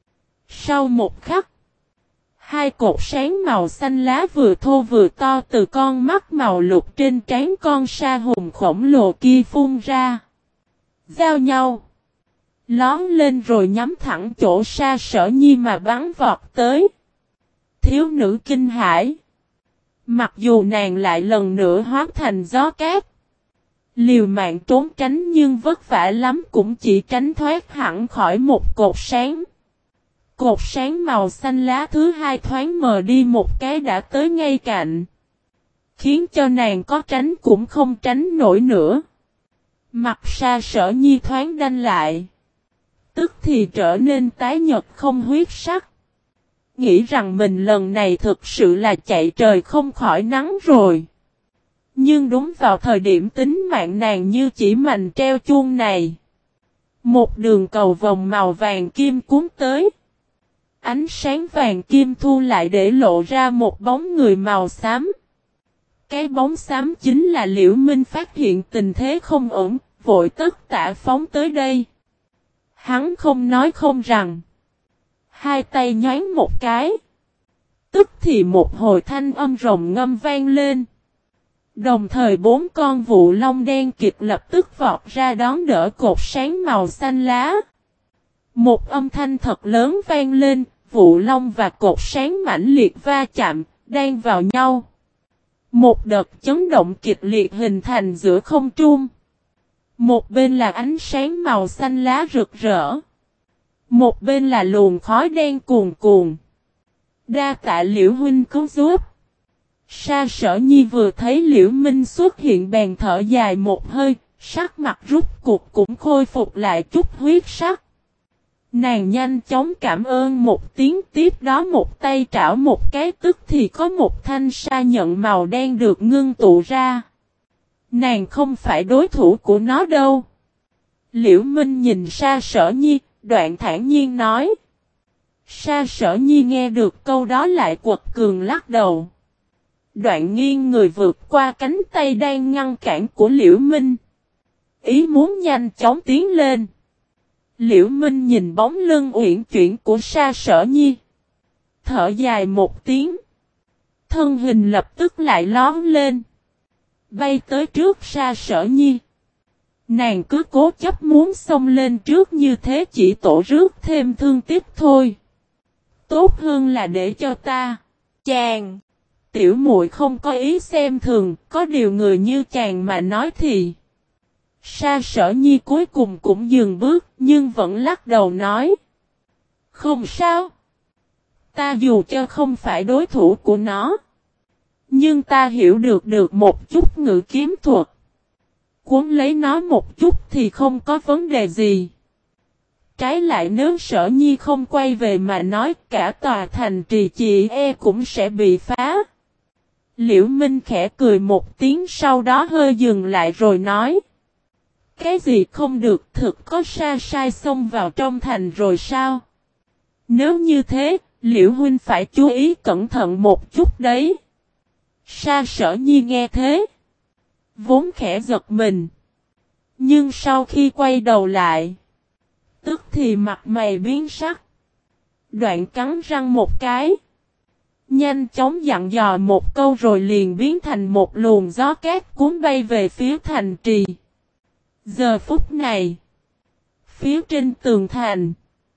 Sau một khắc, hai cột sáng màu xanh lá vừa thô vừa to từ con mắt màu lục trên trán con sa hùng khổng lồ kia phun ra. Giao nhau. Lón lên rồi nhắm thẳng chỗ Sa Sở Nhi mà bắn vọt tới. Thiếu nữ kinh hãi. Mặc dù nàng lại lần nữa hóa thành gió cát. Liều mạng trốn tránh nhưng vất vả lắm cũng chỉ tránh thoát hẳn khỏi một cột sáng. Cột sáng màu xanh lá thứ hai thoáng mờ đi một cái đã tới ngay cạnh. Khiến cho nàng có tránh cũng không tránh nổi nữa. Mặt Sa Sở Nhi thoáng đanh lại. Tức thì trở nên tái nhợt không huyết sắc. Nghĩ rằng mình lần này thực sự là chạy trời không khỏi nắng rồi. Nhưng đúng vào thời điểm tính mạng nàng như chỉ mành treo chuông này. Một đường cầu vòng màu vàng kim cuốn tới. Ánh sáng vàng kim thu lại để lộ ra một bóng người màu xám. Cái bóng xám chính là Liễu Minh phát hiện tình thế không ổn, vội tất tả phóng tới đây. Hắn không nói không rằng. Hai tay nhoáng một cái. Tức thì một hồi thanh âm rồng ngâm vang lên. Đồng thời bốn con vụ long đen kịt lập tức vọt ra đón đỡ cột sáng màu xanh lá. Một âm thanh thật lớn vang lên, vụ long và cột sáng mãnh liệt va chạm, đan vào nhau. Một đợt chấn động kịch liệt hình thành giữa không trung. Một bên là ánh sáng màu xanh lá rực rỡ. Một bên là luồng khói đen cuồn cuộn. Đa tạ Liễu huynh cứu giúp. Sa Sở Nhi vừa thấy Liễu Minh xuất hiện bèn thở dài một hơi, sắc mặt rút cuộc cũng khôi phục lại chút huyết sắc. Nàng nhanh chóng cảm ơn một tiếng, tiếp đó một tay trảo một cái, tức thì có một thanh sa nhận màu đen được ngưng tụ ra. Nàng không phải đối thủ của nó đâu. Liễu Minh nhìn Sa Sở Nhi, đoạn thản nhiên nói. Sa Sở Nhi nghe được câu đó lại quật cường lắc đầu. Đoạn nghiêng người vượt qua cánh tay đang ngăn cản của Liễu Minh. Ý muốn nhanh chóng tiến lên. Liễu Minh nhìn bóng lưng uyển chuyển của Sa Sở Nhi. Thở dài một tiếng. Thân hình lập tức lại lón lên. Bay tới trước Sa Sở Nhi. Nàng cứ cố chấp muốn xông lên trước như thế chỉ tổ rước thêm thương tiếc thôi. Tốt hơn là để cho ta. Chàng. Tiểu muội không có ý xem thường, có điều người như chàng mà nói thì. Sa Sở Nhi cuối cùng cũng dừng bước, nhưng vẫn lắc đầu nói. Không sao. Ta dù cho không phải đối thủ của nó. Nhưng ta hiểu được một chút ngữ kiếm thuật. Cuốn lấy nó một chút thì không có vấn đề gì. Trái lại nếu Sở Nhi không quay về mà nói cả tòa thành trì chị cũng sẽ bị phá. Liễu Minh khẽ cười một tiếng sau đó hơi dừng lại rồi nói. Cái gì không được thực có sai xông vào trong thành rồi sao? Nếu như thế, Liễu huynh phải chú ý cẩn thận một chút đấy. Sa Sở Nhi nghe thế. Vốn khẽ giật mình. Nhưng sau khi quay đầu lại. Tức thì mặt mày biến sắc. Đoạn cắn răng một cái. Nhanh chóng dặn dò một câu rồi liền biến thành một luồng gió cát cuốn bay về phía thành trì. Giờ phút này. Phía trên tường thành.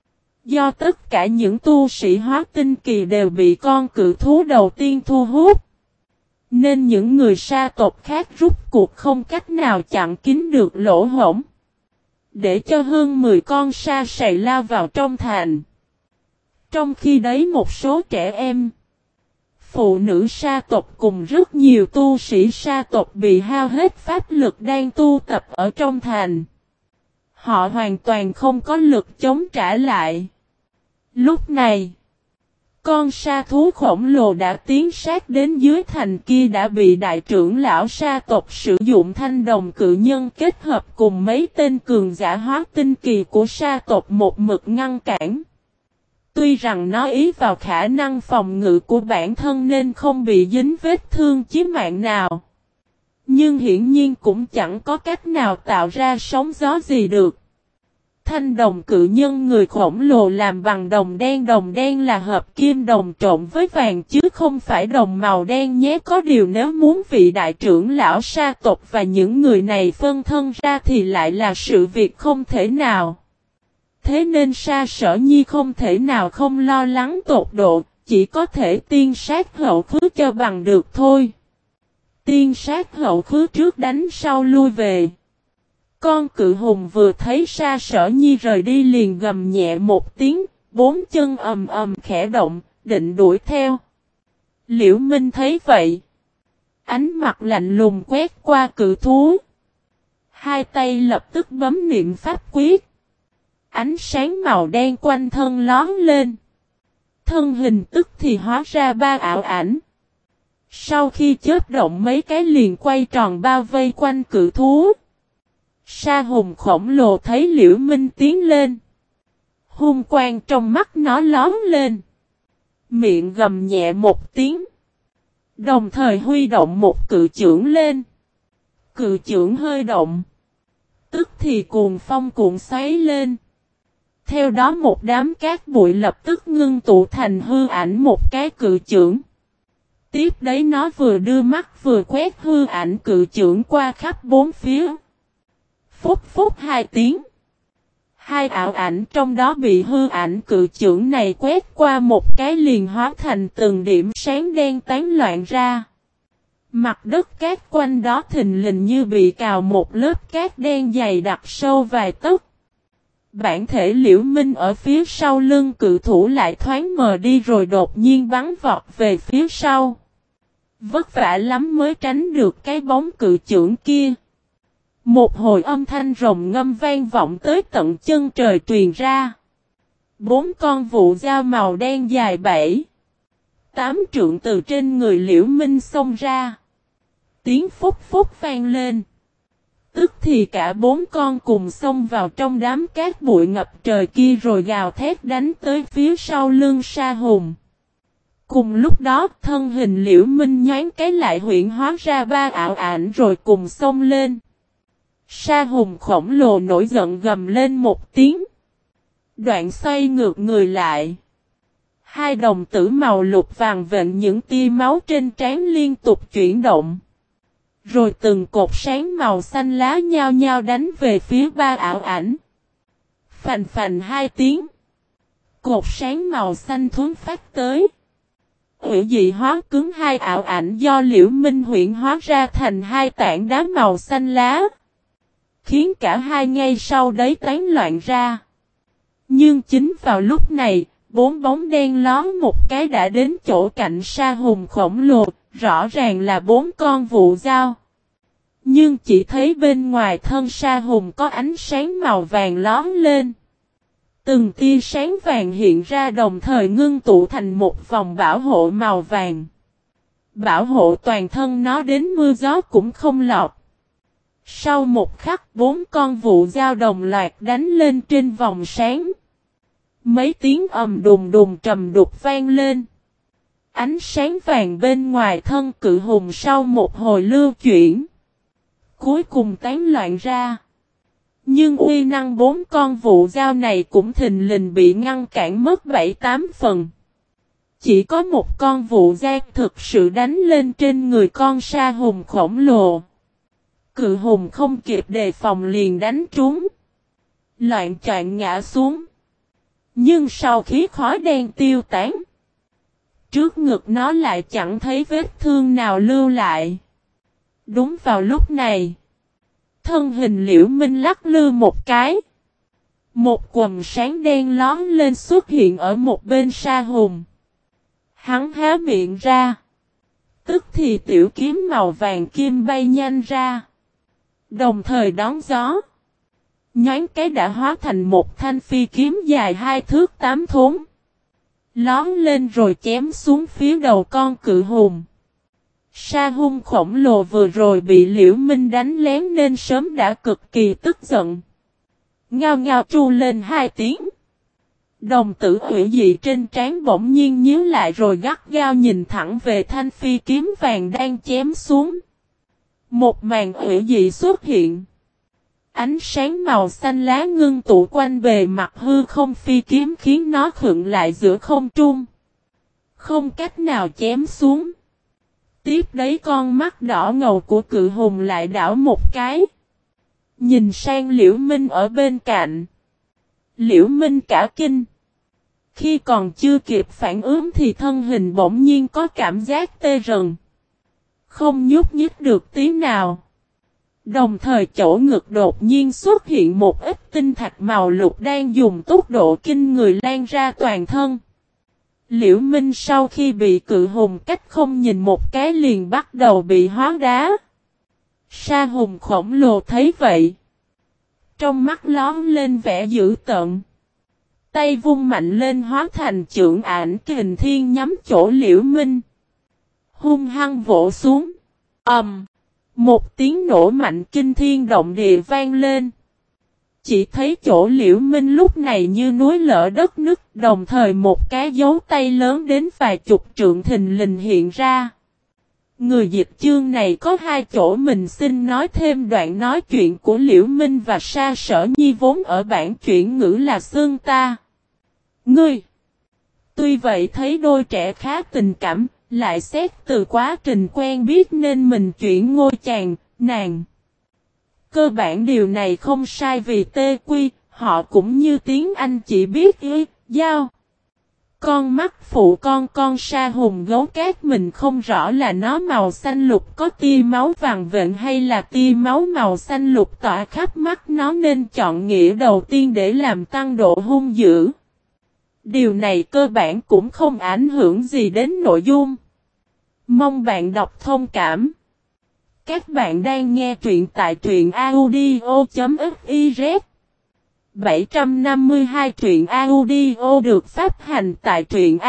Do tất cả những tu sĩ hóa tinh kỳ đều bị con cự thú đầu tiên thu hút. Nên những người sa tộc khác rút cuộc không cách nào chặn kín được lỗ hổng. để cho hơn 10 con sa sày lao vào trong thành. Trong khi đấy một số trẻ em, phụ nữ sa tộc cùng rất nhiều tu sĩ sa tộc bị hao hết pháp lực đang tu tập ở trong thành. Họ hoàn toàn không có lực chống trả lại. Lúc này, con sa thú khổng lồ đã tiến sát đến dưới thành kia đã bị đại trưởng lão sa tộc sử dụng thanh đồng cự nhân kết hợp cùng mấy tên cường giả hóa tinh kỳ của sa tộc một mực ngăn cản. Tuy rằng nó ý vào khả năng phòng ngự của bản thân nên không bị dính vết thương chí mạng nào. Nhưng hiển nhiên cũng chẳng có cách nào tạo ra sóng gió gì được. Thanh đồng cự nhân người khổng lồ làm bằng đồng đen là hợp kim đồng trộn với vàng chứ không phải đồng màu đen nhé. Có điều nếu muốn vị đại trưởng lão sa tộc và những người này phân thân ra thì lại là sự việc không thể nào. Thế nên Sa Sở Nhi không thể nào không lo lắng tột độ, chỉ có thể tiên sát hậu khứ cho bằng được thôi. Tiên sát hậu khứ trước đánh sau lui về. Con cự hùng vừa thấy Sa Sở Nhi rời đi liền gầm nhẹ một tiếng, bốn chân ầm ầm khẽ động, định đuổi theo. Liễu Minh thấy vậy, ánh mặt lạnh lùng quét qua cự thú. Hai tay lập tức bấm niệm pháp quyết. Ánh sáng màu đen quanh thân lóe lên. Thân hình tức thì hóa ra ba ảo ảnh. Sau khi chớp động mấy cái liền quay tròn bao vây quanh cự thú. Sa hùng khổng lồ thấy Liễu Minh tiến lên. Hung quang trong mắt nó lóe lên. Miệng gầm nhẹ một tiếng. Đồng thời huy động một cự chưởng lên. Cự chưởng hơi động. Tức thì cuồng phong cuộn xoáy lên. Theo đó một đám cát bụi lập tức ngưng tụ thành hư ảnh một cái cự chưởng. Tiếp đấy nó vừa đưa mắt vừa quét hư ảnh cự chưởng qua khắp bốn phía. Phúc phúc hai tiếng. Hai ảo ảnh trong đó bị hư ảnh cự chưởng này quét qua một cái liền hóa thành từng điểm sáng đen tán loạn ra. Mặt đất cát quanh đó thình lình như bị cào một lớp cát đen dày đặc sâu vài tấc. Bản thể Liễu Minh ở phía sau lưng cự thủ lại thoáng mờ đi rồi đột nhiên bắn vọt về phía sau. Vất vả lắm mới tránh được cái bóng cự chưởng kia. Một hồi âm thanh rồng ngâm vang vọng tới tận chân trời truyền ra. Bốn con vụ dao màu đen dài 7-8 trượng từ trên người Liễu Minh xông ra. Tiếng phúc phúc vang lên. Tức thì cả bốn con cùng xông vào trong đám cát bụi ngập trời kia rồi gào thét đánh tới phía sau lưng Sa hùng. Cùng lúc đó thân hình Liễu Minh nhoáng cái lại huyễn hóa ra ba ảo ảnh rồi cùng xông lên. Sa hùng khổng lồ nổi giận gầm lên một tiếng. Đoạn xoay ngược người lại. Hai đồng tử màu lục vàng vện những tia máu trên trán liên tục chuyển động. Rồi từng cột sáng màu xanh lá nhao nhao đánh về phía ba ảo ảnh. Phành phành hai tiếng. Cột sáng màu xanh thuấn phát tới. Hủy dị hóa cứng hai ảo ảnh do Liễu Minh huyễn hóa ra thành hai tảng đá màu xanh lá. Khiến cả hai ngay sau đấy tán loạn ra. Nhưng chính vào lúc này, bốn bóng đen lón một cái đã đến chỗ cạnh Sa hùng khổng lồ, rõ ràng là bốn con vụ dao. Nhưng chỉ thấy bên ngoài thân Sa hùng có ánh sáng màu vàng lón lên. Từng tia sáng vàng hiện ra đồng thời ngưng tụ thành một vòng bảo hộ màu vàng. Bảo hộ toàn thân nó đến mưa gió cũng không lọt. Sau một khắc bốn con vụ dao đồng loạt đánh lên trên vòng sáng. Mấy tiếng ầm đùng đùng trầm đục vang lên. Ánh sáng vàng bên ngoài thân cự hùng sau một hồi lưu chuyển. Cuối cùng tán loạn ra. Nhưng uy năng bốn con vụ dao này cũng thình lình bị ngăn cản mất 7-8 phần. Chỉ có một con vụ dao thực sự đánh lên trên người con Sa hùng khổng lồ. Cự hùng không kịp đề phòng liền đánh trúng. Loạn choạng ngã xuống. Nhưng sau khí khói đen tiêu tán. Trước ngực nó lại chẳng thấy vết thương nào lưu lại. Đúng vào lúc này. Thân hình Liễu Minh lắc lư một cái. Một quầng sáng đen lón lên xuất hiện ở một bên Sa Hùng. Hắn há miệng ra. Tức thì tiểu kiếm màu vàng kim bay nhanh ra. Đồng thời đón gió. Nhoáng cái đã hóa thành một thanh phi kiếm dài 2 thước 8 thốn. Lón lên rồi chém xuống phía đầu con cự hùng. Sa Hung khổng lồ vừa rồi bị Liễu Minh đánh lén nên sớm đã cực kỳ tức giận. Ngao ngao tru lên 2 tiếng. Đồng tử hủy dị trên trán bỗng nhiên nhíu lại rồi gắt gao nhìn thẳng về thanh phi kiếm vàng đang chém xuống. Một màn hủy dị xuất hiện. Ánh sáng màu xanh lá ngưng tụ quanh bề mặt hư không phi kiếm khiến nó khựng lại giữa không trung. Không cách nào chém xuống. Tiếp đấy con mắt đỏ ngầu của cự hùng lại đảo một cái. Nhìn sang Liễu Minh ở bên cạnh. Liễu Minh cả kinh. Khi còn chưa kịp phản ứng thì thân hình bỗng nhiên có cảm giác tê rần. Không nhúc nhích được tí nào. Đồng thời chỗ ngực đột nhiên xuất hiện một ít tinh thạch màu lục đang dùng tốc độ kinh người lan ra toàn thân. Liễu Minh sau khi bị cự hùng cách không nhìn một cái liền bắt đầu bị hóa đá. Sa Hùng khổng lồ thấy vậy. Trong mắt lóm lên vẻ dữ tợn. Tay vung mạnh lên hóa thành chưởng ảnh kình thiên nhắm chỗ Liễu Minh. Hung hăng vỗ xuống. Một tiếng nổ mạnh kinh thiên động địa vang lên. Chỉ thấy chỗ Liễu Minh lúc này như núi lở đất nứt, đồng thời một cái dấu tay lớn đến vài chục trượng thình lình hiện ra. Người dịch chương này có 2 chỗ, mình xin nói thêm đoạn nói chuyện của Liễu Minh và Sa Sở Nhi vốn ở bản chuyển ngữ là xương ta. Ngươi! Tuy vậy thấy đôi trẻ khá tình cảm, lại xét từ quá trình quen biết nên mình chuyển ngôi chàng, nàng. Cơ bản điều này không sai vì tê quy, họ cũng như tiếng Anh chỉ biết y, giao. Con mắt phụ con Sa Hùng gấu cát mình không rõ là nó màu xanh lục có tia máu vàng vện hay là tia máu màu xanh lục tỏa khắp mắt nó nên chọn nghĩa đầu tiên để làm tăng độ hung dữ. Điều này cơ bản cũng không ảnh hưởng gì đến nội dung. Mong bạn đọc thông cảm. Các bạn đang nghe truyện tại truyện audio.fiz 752 truyện audio được phát hành tại truyện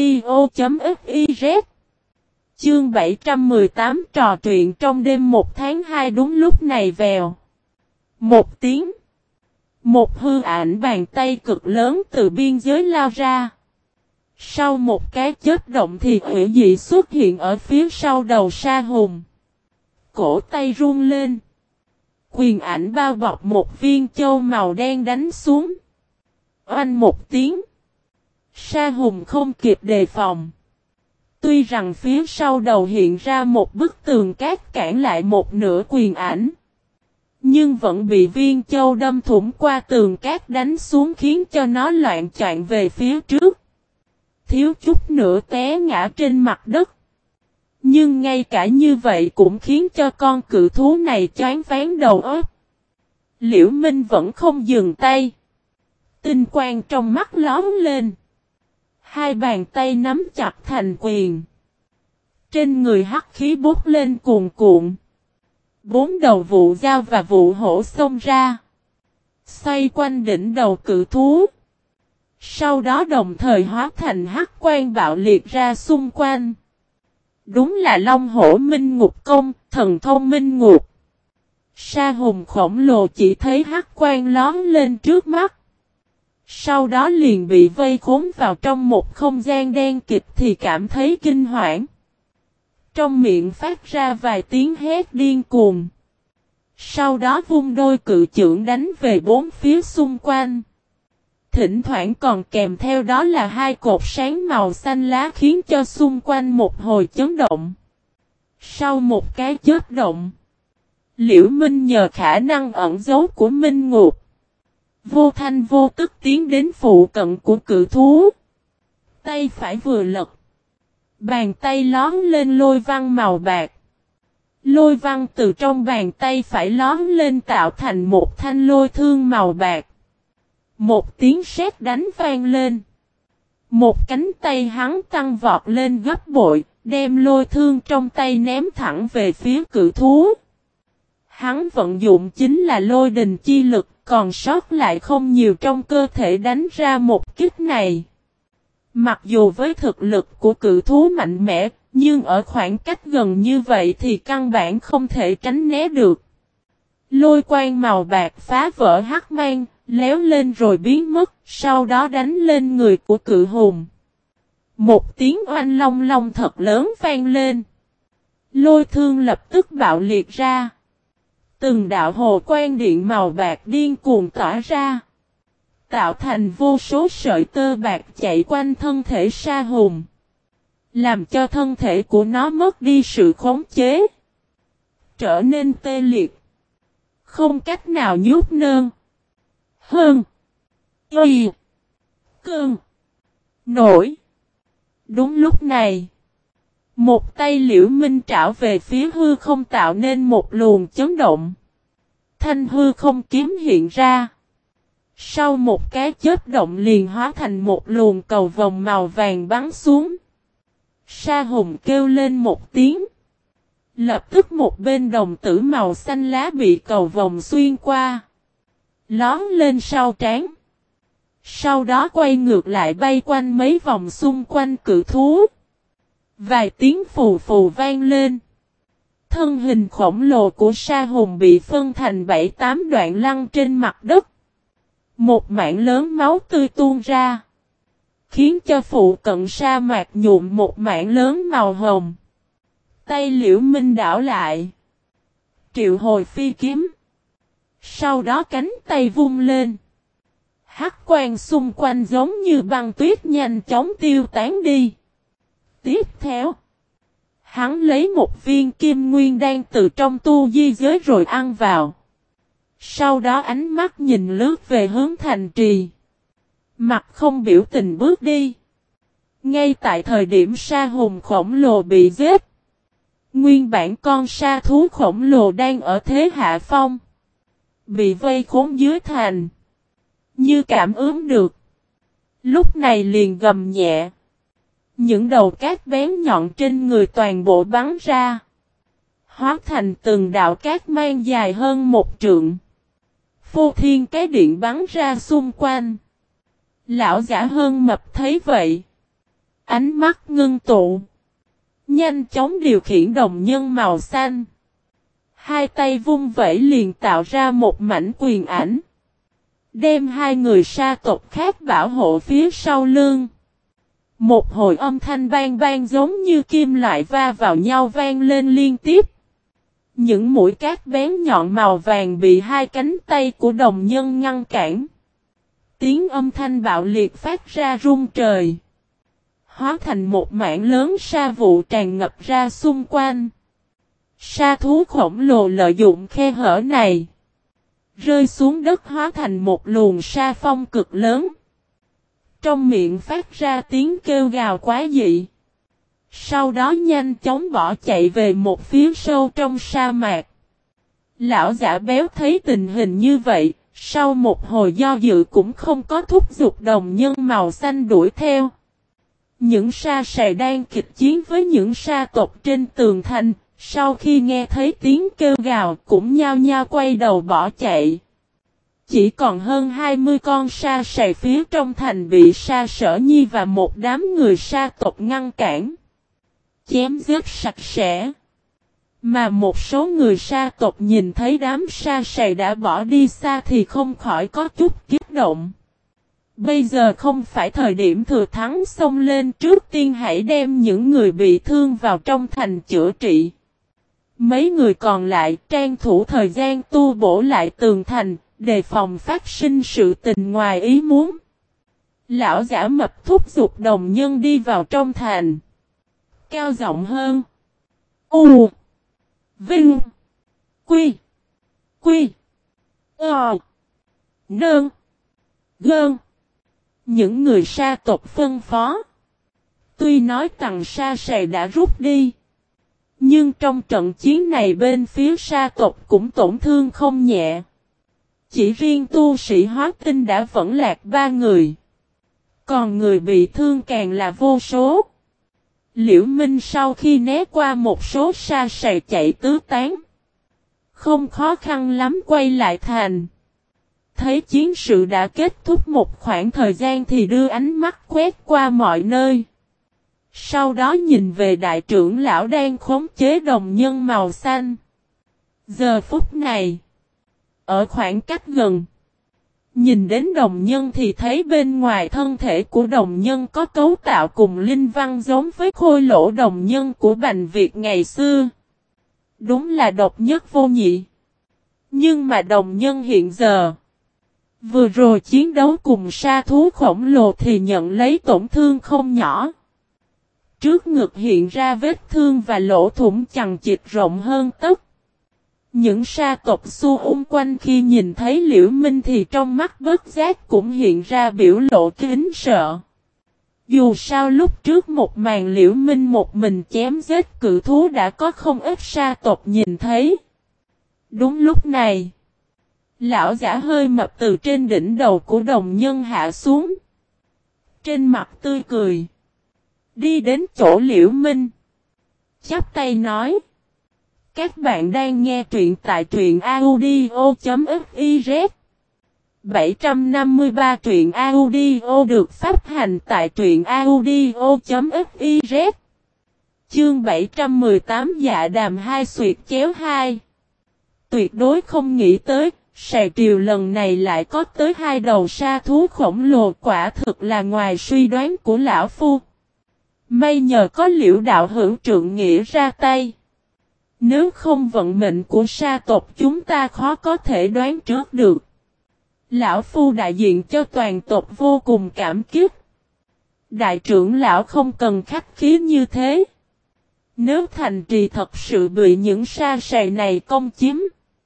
audio.fiz. Chương 718 trò chuyện trong đêm 1 tháng 2 đúng lúc này vèo. Một tiếng. Một hư ảnh bàn tay cực lớn từ biên giới lao ra. Sau một cái chớp động thì hủy dị xuất hiện ở phía sau đầu Sa Hùng. Cổ tay run lên. Quyền ảnh bao bọc một viên châu màu đen đánh xuống. Oanh một tiếng. Sa Hùng không kịp đề phòng. Tuy rằng phía sau đầu hiện ra một bức tường cát cản lại một nửa quyền ảnh. Nhưng vẫn bị viên châu đâm thủng qua tường cát đánh xuống khiến cho nó loạn choạng về phía trước. Thiếu chút nữa té ngã trên mặt đất. Nhưng ngay cả như vậy cũng khiến cho con cự thú này choáng váng đầu óc. Liễu Minh vẫn không dừng tay. Tinh quang trong mắt lóm lên. 2 bàn tay nắm chặt thành quyền. Trên người hắc khí bốc lên cuồn cuộn. 4 đầu vụ dao và vụ hổ xông ra. Xoay quanh đỉnh đầu cự thú. Sau đó đồng thời hóa thành hắc quang bạo liệt ra xung quanh. Đúng là Long Hổ Minh Ngục Công, thần thông Minh Ngục. Sa Hùng khổng lồ chỉ thấy hắc quang lóm lên trước mắt. Sau đó liền bị vây khốn vào trong một không gian đen kịt thì cảm thấy kinh hoảng. Trong miệng phát ra vài tiếng hét điên cuồng. Sau đó vung đôi cự chưởng đánh về 4 phía xung quanh. Thỉnh thoảng còn kèm theo đó là 2 cột sáng màu xanh lá khiến cho xung quanh một hồi chấn động. Sau một cái chớp động, Liễu Minh nhờ khả năng ẩn giấu của Minh Ngục, vô thanh vô tức tiến đến phụ cận của cự thú. Tay phải vừa lật, bàn tay lón lên lôi văn màu bạc. Lôi văn từ trong bàn tay phải lón lên tạo thành một thanh lôi thương màu bạc. Một tiếng sét đánh vang lên. Một cánh tay hắn tăng vọt lên gấp bội, đem lôi thương trong tay ném thẳng về phía cự thú. Hắn vận dụng chính là lôi đình chi lực, còn sót lại không nhiều trong cơ thể đánh ra một kích này. Mặc dù với thực lực của cự thú mạnh mẽ, nhưng ở khoảng cách gần như vậy thì căn bản không thể tránh né được. Lôi quang màu bạc phá vỡ hắc mang, léo lên rồi biến mất, sau đó đánh lên người của cự hùng. Một tiếng oanh long long thật lớn vang lên. Lôi thương lập tức bạo liệt ra. Từng đạo hồ quang điện màu bạc điên cuồng tỏa ra, tạo thành vô số sợi tơ bạc chạy quanh thân thể sa hùng, làm cho thân thể của nó mất đi sự khống chế, trở nên tê liệt, không cách nào nhúc nhích. Hơn. Y. Cơn. Nổi. Đúng lúc này, một tay Liễu Minh trảo về phía hư không tạo nên một luồng chấn động. Thanh hư không kiếm hiện ra. Sau một cái chớp động liền hóa thành một luồng cầu vồng màu vàng bắn xuống. Sa hùng kêu lên một tiếng. Lập tức một bên đồng tử màu xanh lá bị cầu vồng xuyên qua, lón lên sau trán. Sau đó quay ngược lại bay quanh mấy vòng xung quanh cự thú. Vài tiếng phù phù vang lên. Thân hình khổng lồ của sa hùng bị phân thành 7-8 đoạn lăn trên mặt đất. Một mảng lớn máu tươi tuôn ra, khiến cho phụ cận sa mạc nhuộm một mảng lớn màu hồng. Tay Liễu Minh đảo lại, triệu hồi phi kiếm. Sau đó cánh tay vung lên. Hắc quang xung quanh giống như băng tuyết nhanh chóng tiêu tán đi. Tiếp theo, hắn lấy một viên kim nguyên đan từ trong tu di giới rồi ăn vào. Sau đó ánh mắt nhìn lướt về hướng thành trì. Mặt không biểu tình bước đi. Ngay tại thời điểm sa hùng khổng lồ bị giết, nguyên bản con sa thú khổng lồ đang ở thế hạ phong, bị vây khốn dưới thành. Như cảm ứng được, lúc này liền gầm nhẹ. Những đầu cát bén nhọn trên người toàn bộ bắn ra, hóa thành từng đạo cát mang dài hơn 1 trượng. Phô thiên cái điện bắn ra xung quanh. Lão giả Hơn Mập thấy vậy, ánh mắt ngưng tụ, nhanh chóng điều khiển đồng nhân màu xanh. Hai tay vung vẩy liền tạo ra một mảnh quyền ảnh, đem hai người sa tộc khác bảo hộ phía sau lưng. Một hồi âm thanh bang bang giống như kim loại va vào nhau vang lên liên tiếp. Những mũi cát bén nhọn màu vàng bị hai cánh tay của đồng nhân ngăn cản. Tiếng âm thanh bạo liệt phát ra rung trời, hóa thành một mảng lớn sa vụ tràn ngập ra xung quanh. Sa thú khổng lồ lợi dụng khe hở này, rơi xuống đất hóa thành một luồng sa phong cực lớn. Trong miệng phát ra tiếng kêu gào quá dị. Sau đó nhanh chóng bỏ chạy về một phía sâu trong sa mạc. Lão giả béo thấy tình hình như vậy, sau một hồi do dự cũng không có thúc giục đồng nhân màu xanh đuổi theo. Những sa sài đang kịch chiến với những sa tộc trên tường thành, sau khi nghe thấy tiếng kêu gào cũng nhao nhao quay đầu bỏ chạy. Chỉ còn hơn 20 con sa sài phía trong thành bị Sa Sở Nhi và một đám người sa tộc ngăn cản, chém giết sạch sẽ. Mà một số người sa tộc nhìn thấy đám sa sài đã bỏ đi xa thì không khỏi có chút kích động. Bây giờ không phải thời điểm thừa thắng xông lên, trước tiên hãy đem những người bị thương vào trong thành chữa trị. Mấy người còn lại tranh thủ thời gian tu bổ lại tường thành, đề phòng phát sinh sự tình ngoài ý muốn. Lão giả Mập thúc giục đồng nhân đi vào trong thành. Cao giọng hơn. U. Vinh. Quy. Quy. Ờ. Nơn. Gơn. Những người sa tộc phân phó. Tuy nói tầng sa sài đã rút đi, nhưng trong trận chiến này bên phía sa tộc cũng tổn thương không nhẹ. Chỉ riêng tu sĩ hóa tinh đã vẫn lạc 3 người. Còn người bị thương càng là vô số. Liễu Minh sau khi né qua một số sa sài chạy tứ tán. Không khó khăn lắm quay lại thành. Thấy chiến sự đã kết thúc một khoảng thời gian thì đưa ánh mắt quét qua mọi nơi. Sau đó nhìn về đại trưởng lão đang khống chế đồng nhân màu xanh. Giờ phút này, ở khoảng cách gần, nhìn đến đồng nhân thì thấy bên ngoài thân thể của đồng nhân có cấu tạo cùng linh văn giống với khôi lỗ đồng nhân của Bành Việt ngày xưa. Đúng là độc nhất vô nhị. Nhưng mà đồng nhân hiện giờ, vừa rồi chiến đấu cùng sa thú khổng lồ thì nhận lấy tổn thương không nhỏ. Trước ngực hiện ra vết thương và lỗ thủng chằng chịt rộng hơn tấc. Những sa tộc xung quanh khi nhìn thấy Liễu Minh thì trong mắt bất giác cũng hiện ra biểu lộ kính sợ. Dù sao lúc trước một màn Liễu Minh một mình chém giết cự thú đã có không ít sa tộc nhìn thấy. Đúng lúc này, lão giả hơi mập từ trên đỉnh đầu của đồng nhân hạ xuống. Trên mặt tươi cười. Đi đến chỗ Liễu Minh. Chắp tay nói. Các bạn đang nghe truyện tại truyện audio.fiz. 753 truyện audio được phát hành tại truyện audio.fiz. Chương 718 dạ đàm hai xuyệt chéo hai. Tuyệt đối không nghĩ tới, sài triều lần này lại có tới 2 đầu sa thú khổng lồ, quả thực là ngoài suy đoán của lão phu. May nhờ có Liễu đạo hữu trượng nghĩa ra tay. Nếu không vận mệnh của sa tộc chúng ta khó có thể đoán trước được. Lão phu đại diện cho toàn tộc vô cùng cảm kích. Đại trưởng lão không cần khách khí như thế. Nếu thành trì thật sự bị những sa sài này công chiếm,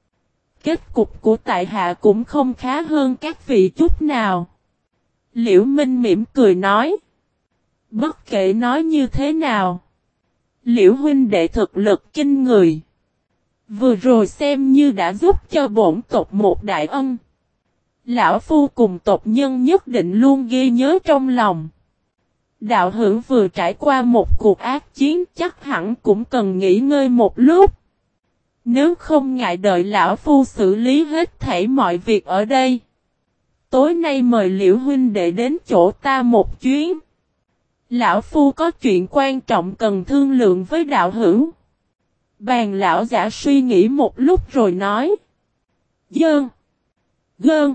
kết cục của tại hạ cũng không khá hơn các vị chút nào. Liễu Minh mỉm cười nói. Bất kể nói như thế nào, Liễu huynh đệ thực lực kinh người. Vừa rồi xem như đã giúp cho bổn tộc một đại ân. Lão phu cùng tộc nhân nhất định luôn ghi nhớ trong lòng. Đạo hữu vừa trải qua một cuộc ác chiến chắc hẳn cũng cần nghỉ ngơi một lúc. Nếu không ngại đợi lão phu xử lý hết thảy mọi việc ở đây. Tối nay mời Liễu huynh đệ đến chỗ ta một chuyến. Lão phu có chuyện quan trọng cần thương lượng với đạo hữu. Bàn lão giả suy nghĩ một lúc rồi nói. Dơn. Gơn.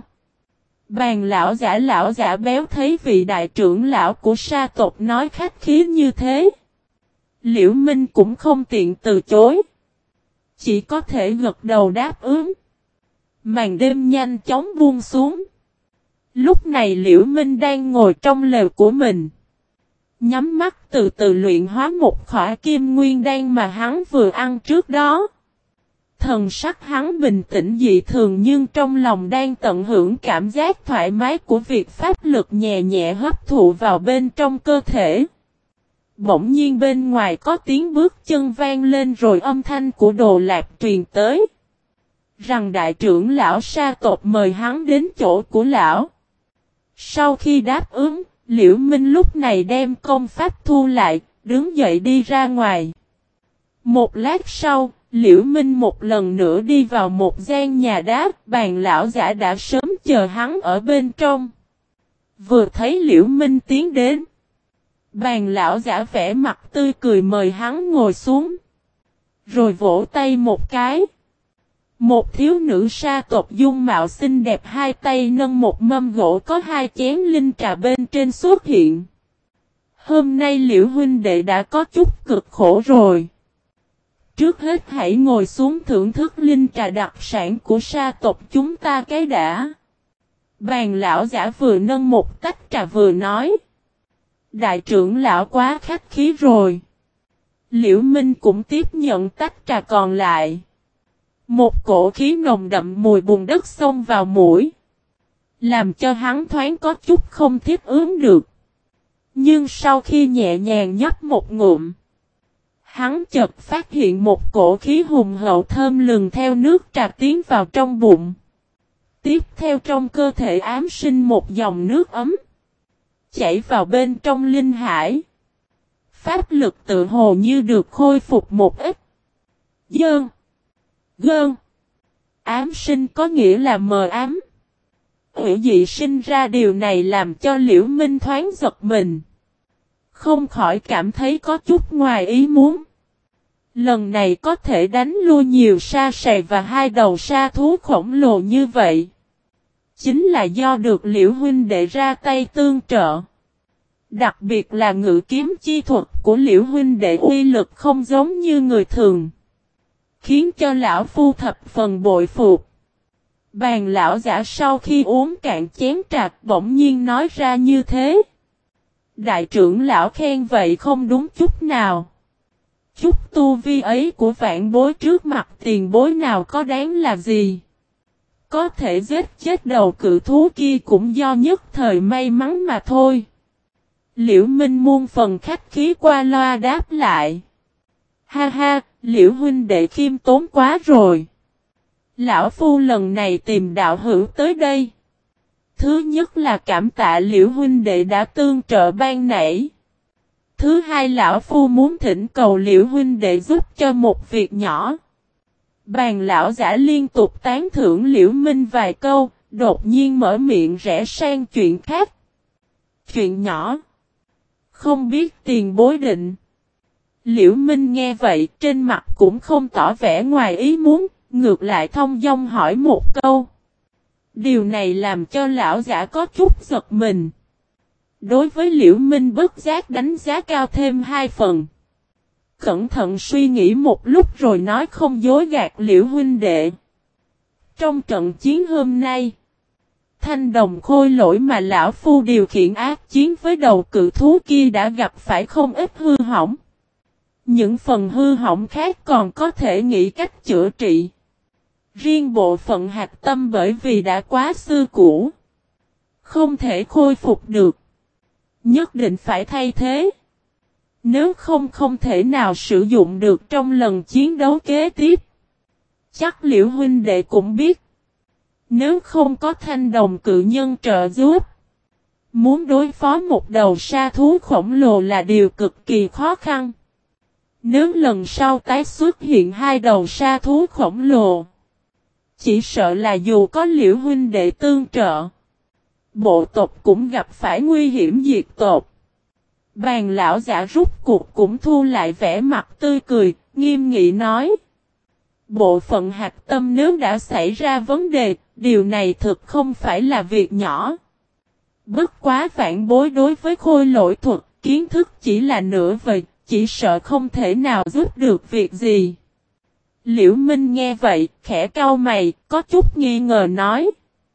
Bàn lão giả béo thấy vị đại trưởng lão của sa tộc nói khách khí như thế. Liễu Minh cũng không tiện từ chối. Chỉ có thể gật đầu đáp ứng. Màn đêm nhanh chóng buông xuống. Lúc này Liễu Minh đang ngồi trong lều của mình. Nhắm mắt từ từ luyện hóa một khỏa kim nguyên đan mà hắn vừa ăn trước đó. Thần sắc hắn bình tĩnh dị thường nhưng trong lòng đang tận hưởng cảm giác thoải mái của việc pháp lực nhẹ nhẹ hấp thụ vào bên trong cơ thể. Bỗng nhiên bên ngoài có tiếng bước chân vang lên rồi âm thanh của Đồ Lạp truyền tới. Rằng đại trưởng lão sa tộc mời hắn đến chỗ của lão. Sau khi đáp ứng, Liễu Minh lúc này đem công pháp thu lại, đứng dậy đi ra ngoài. Một lát sau, Liễu Minh một lần nữa đi vào một gian nhà đá, bàn lão giả đã sớm chờ hắn ở bên trong. Vừa thấy Liễu Minh tiến đến, bàn lão giả vẻ mặt tươi cười mời hắn ngồi xuống. Rồi vỗ tay một cái. Một thiếu nữ sa tộc dung mạo xinh đẹp hai tay nâng một mâm gỗ có 2 chén linh trà bên trên xuất hiện. Hôm nay Liễu huynh đệ đã có chút cực khổ rồi. Trước hết hãy ngồi xuống thưởng thức linh trà đặc sản của sa tộc chúng ta cái đã. Bàn lão giả vừa nâng một tách trà vừa nói. Đại trưởng lão quá khách khí rồi. Liễu Minh cũng tiếp nhận tách trà còn lại. Một cổ khí nồng đậm mùi bùn đất xông vào mũi. Làm cho hắn thoáng có chút không thích ứng được. Nhưng sau khi nhẹ nhàng nhấp một ngụm. Hắn chợt phát hiện một cổ khí hùng hậu thơm lừng theo nước trà tiến vào trong bụng. Tiếp theo trong cơ thể ám sinh một dòng nước ấm. Chảy vào bên trong linh hải. Pháp lực tự hồ như được khôi phục một ít. Dơn. Gơn. Ám sinh có nghĩa là mờ ám. Hữu dị sinh ra điều này làm cho Liễu Minh thoáng giật mình. Không khỏi cảm thấy có chút ngoài ý muốn. Lần này có thể đánh lui nhiều sa sầy và hai đầu sa thú khổng lồ như vậy. Chính là do được Liễu huynh đệ ra tay tương trợ. Đặc biệt là ngự kiếm chi thuật của Liễu huynh đệ uy lực không giống như người thường. Khiến cho lão phu thập phần bội phục. Bàn lão giả sau khi uống cạn chén trà bỗng nhiên nói ra như thế. Đại trưởng lão khen vậy không đúng chút nào. Chút tu vi ấy của vạn bối trước mặt tiền bối nào có đáng là gì. Có thể giết chết đầu cự thú kia cũng do nhất thời may mắn mà thôi. Liễu Minh muôn phần khách khí qua loa đáp lại. Ha ha, Liễu huynh đệ khiêm tốn quá rồi. Lão phu lần này tìm đạo hữu tới đây. Thứ nhất là cảm tạ Liễu huynh đệ đã tương trợ ban nãy. Thứ hai lão phu muốn thỉnh cầu Liễu huynh đệ giúp cho một việc nhỏ. Bàn lão giả liên tục tán thưởng Liễu Minh vài câu, đột nhiên mở miệng rẽ sang chuyện khác. Chuyện nhỏ. Không biết tiền bối định. Liễu Minh nghe vậy trên mặt cũng không tỏ vẻ ngoài ý muốn, ngược lại thông dong hỏi một câu. Điều này làm cho lão giả có chút giật mình. Đối với Liễu Minh bất giác đánh giá cao thêm hai phần. Cẩn thận suy nghĩ một lúc rồi nói không dối gạt Liễu huynh đệ. Trong trận chiến hôm nay, thanh đồng khôi lỗi mà lão phu điều khiển ác chiến với đầu cự thú kia đã gặp phải không ít hư hỏng. Những phần hư hỏng khác còn có thể nghĩ cách chữa trị. Riêng bộ phận hạt tâm bởi vì đã quá xưa cũ, không thể khôi phục được. Nhất định phải thay thế. Nếu không thể nào sử dụng được trong lần chiến đấu kế tiếp. Chắc Liễu huynh đệ cũng biết. Nếu không có thanh đồng cự nhân trợ giúp, muốn đối phó một đầu sa thú khổng lồ là điều cực kỳ khó khăn. Nếu lần sau tái xuất hiện hai đầu sa thú khổng lồ, chỉ sợ là dù có Liễu huynh đệ tương trợ, bộ tộc cũng gặp phải nguy hiểm diệt tộc. Bàn lão giả rút cuộc cũng thu lại vẻ mặt tươi cười, nghiêm nghị nói. Bộ phận hạt tâm nếu đã xảy ra vấn đề, điều này thực không phải là việc nhỏ. Bất quá vạn bối đối với khôi lỗi thuật, kiến thức chỉ là nửa vời, chỉ sợ không thể nào giúp được việc gì. Liễu Minh nghe vậy, khẽ cau mày, có chút nghi ngờ nói.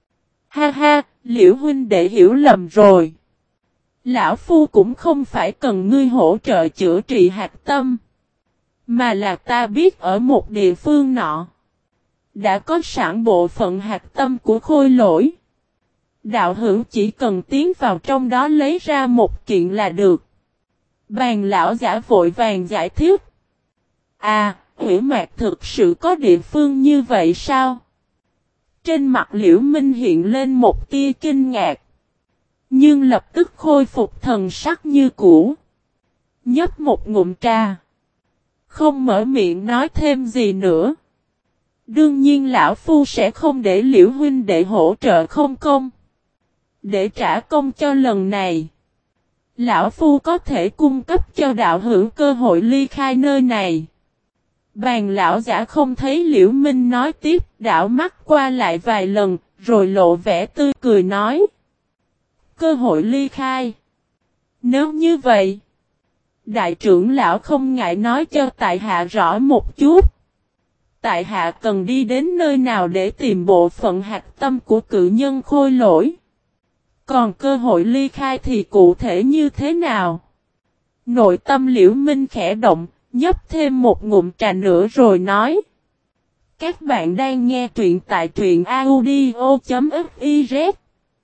Ha ha, Liễu huynh đệ hiểu lầm rồi. Lão phu cũng không phải cần ngươi hỗ trợ chữa trị hạt tâm, mà là ta biết ở một địa phương nọ đã có sẵn bộ phận hạt tâm của khôi lỗi. Đạo hữu chỉ cần tiến vào trong đó lấy ra một kiện là được. Bàn lão giả vội vàng giải thích. À, Hủy Mạc thực sự có địa phương như vậy sao? Trên mặt Liễu Minh hiện lên một tia kinh ngạc. Nhưng lập tức khôi phục thần sắc như cũ. Nhấp một ngụm trà. Không mở miệng nói thêm gì nữa. Đương nhiên lão phu sẽ không để Liễu huynh đệ hỗ trợ không công. Để trả công cho lần này, lão phu có thể cung cấp cho đạo hữu cơ hội ly khai nơi này. Bàn lão giả không thấy Liễu Minh nói tiếp, đảo mắt qua lại vài lần, rồi lộ vẻ tươi cười nói. Cơ hội ly khai. Nếu như vậy, đại trưởng lão không ngại nói cho tại hạ rõ một chút. Tại hạ cần đi đến nơi nào để tìm bộ phận hạt tâm của cự nhân khôi lỗi. Còn cơ hội ly khai thì cụ thể như thế nào? Nội tâm Liễu Minh khẽ động, nhấp thêm một ngụm trà nữa rồi nói. Các bạn đang nghe truyện tại truyện audio.fiz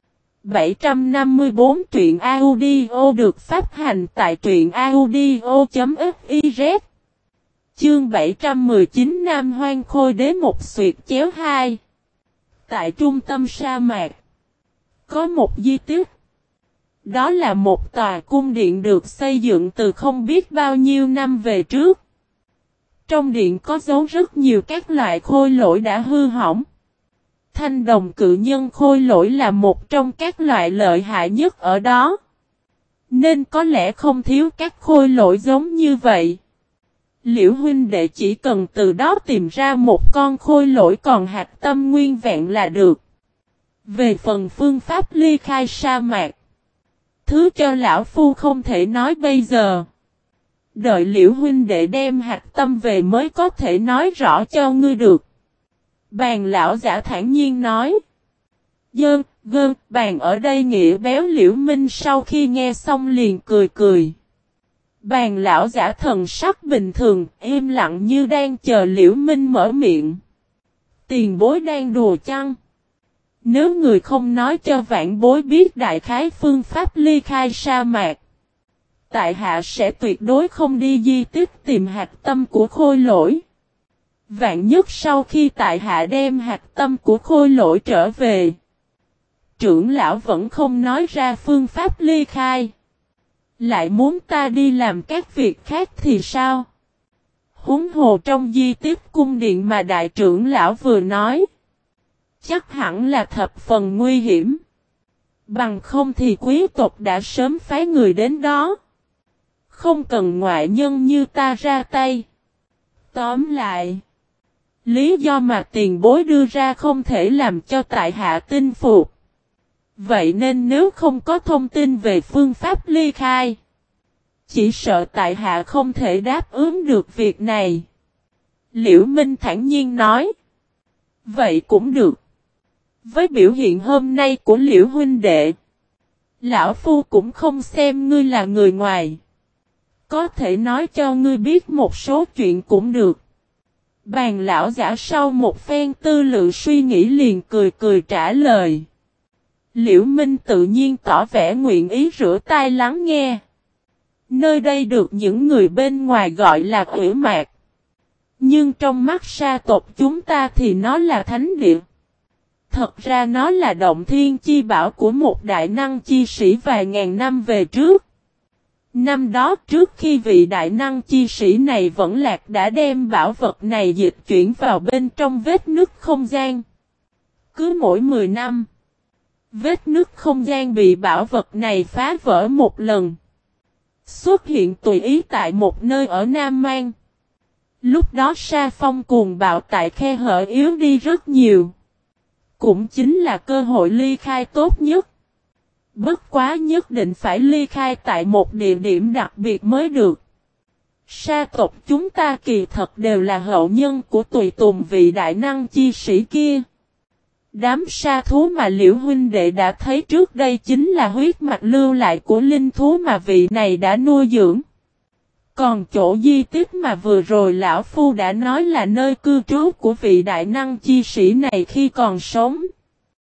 754 truyện audio được phát hành tại truyện audio.fiz. Chương 719 Nam Hoang Khôi Đế một xuyệt chéo 2. Tại trung tâm sa mạc, có một di tích. Đó là một tòa cung điện được xây dựng từ không biết bao nhiêu năm về trước. Trong điện có giấu rất nhiều các loại khôi lỗi đã hư hỏng. Thanh đồng cự nhân khôi lỗi là một trong các loại lợi hại nhất ở đó. Nên có lẽ không thiếu các khôi lỗi giống như vậy. Liễu huynh đệ chỉ cần từ đó tìm ra một con khôi lỗi còn hạt tâm nguyên vẹn là được. Về phần phương pháp ly khai sa mạc, thứ cho lão phu không thể nói bây giờ. Đợi Liễu huynh đệ đem hạt tâm về mới có thể nói rõ cho ngươi được. Bàn lão giả thản nhiên nói. Bàn ở đây nghĩa béo Liễu Minh sau khi nghe xong liền cười cười. Bàn lão giả thần sắc bình thường, im lặng như đang chờ Liễu Minh mở miệng. Tiền bối đang đùa chăng? Nếu người không nói cho vãn bối biết đại khái phương pháp ly khai sa mạc, tại hạ sẽ tuyệt đối không đi di tích tìm hạt tâm của khôi lỗi. Vạn nhất sau khi tại hạ đem hạt tâm của khôi lỗi trở về, trưởng lão vẫn không nói ra phương pháp ly khai, lại muốn ta đi làm các việc khác thì sao? Huống hồ trong di tích cung điện mà đại trưởng lão vừa nói, chắc hẳn là thập phần nguy hiểm. Bằng không thì quý tộc đã sớm phái người đến đó. Không cần ngoại nhân như ta ra tay. Tóm lại, lý do mà tiền bối đưa ra không thể làm cho tại hạ tin phục. Vậy nên nếu không có thông tin về phương pháp ly khai, chỉ sợ tại hạ không thể đáp ứng được việc này. Liễu Minh thản nhiên nói. Vậy cũng được. Với biểu hiện hôm nay của Liễu huynh đệ, lão phu cũng không xem ngươi là người ngoài. Có thể nói cho ngươi biết một số chuyện cũng được. Bàn lão giả sau một phen tư lự suy nghĩ liền cười cười trả lời. Liễu Minh tự nhiên tỏ vẻ nguyện ý rửa tai lắng nghe. Nơi đây được những người bên ngoài gọi là ủy mạc. Nhưng trong mắt sa tộc chúng ta thì nó là thánh địa. Thật ra nó là động thiên chi bảo của một đại năng chi sĩ vài ngàn năm về trước. Năm đó trước khi vị đại năng chi sĩ này vẫn lạc đã đem bảo vật này dịch chuyển vào bên trong vết nứt không gian. Cứ mỗi 10 năm, vết nứt không gian bị bảo vật này phá vỡ một lần. Xuất hiện tùy ý tại một nơi ở Nam Mang. Lúc đó sa phong cuồng bạo tại khe hở yếu đi rất nhiều. Cũng chính là cơ hội ly khai tốt nhất. Bất quá nhất định phải ly khai tại một địa điểm đặc biệt mới được. Sa tộc chúng ta kỳ thật đều là hậu nhân của tùy tùng vị đại năng chi sĩ kia. Đám sa thú mà Liễu huynh đệ đã thấy trước đây chính là huyết mạch lưu lại của linh thú mà vị này đã nuôi dưỡng. Còn chỗ di tích mà vừa rồi lão phu đã nói là nơi cư trú của vị đại năng chi sĩ này khi còn sống.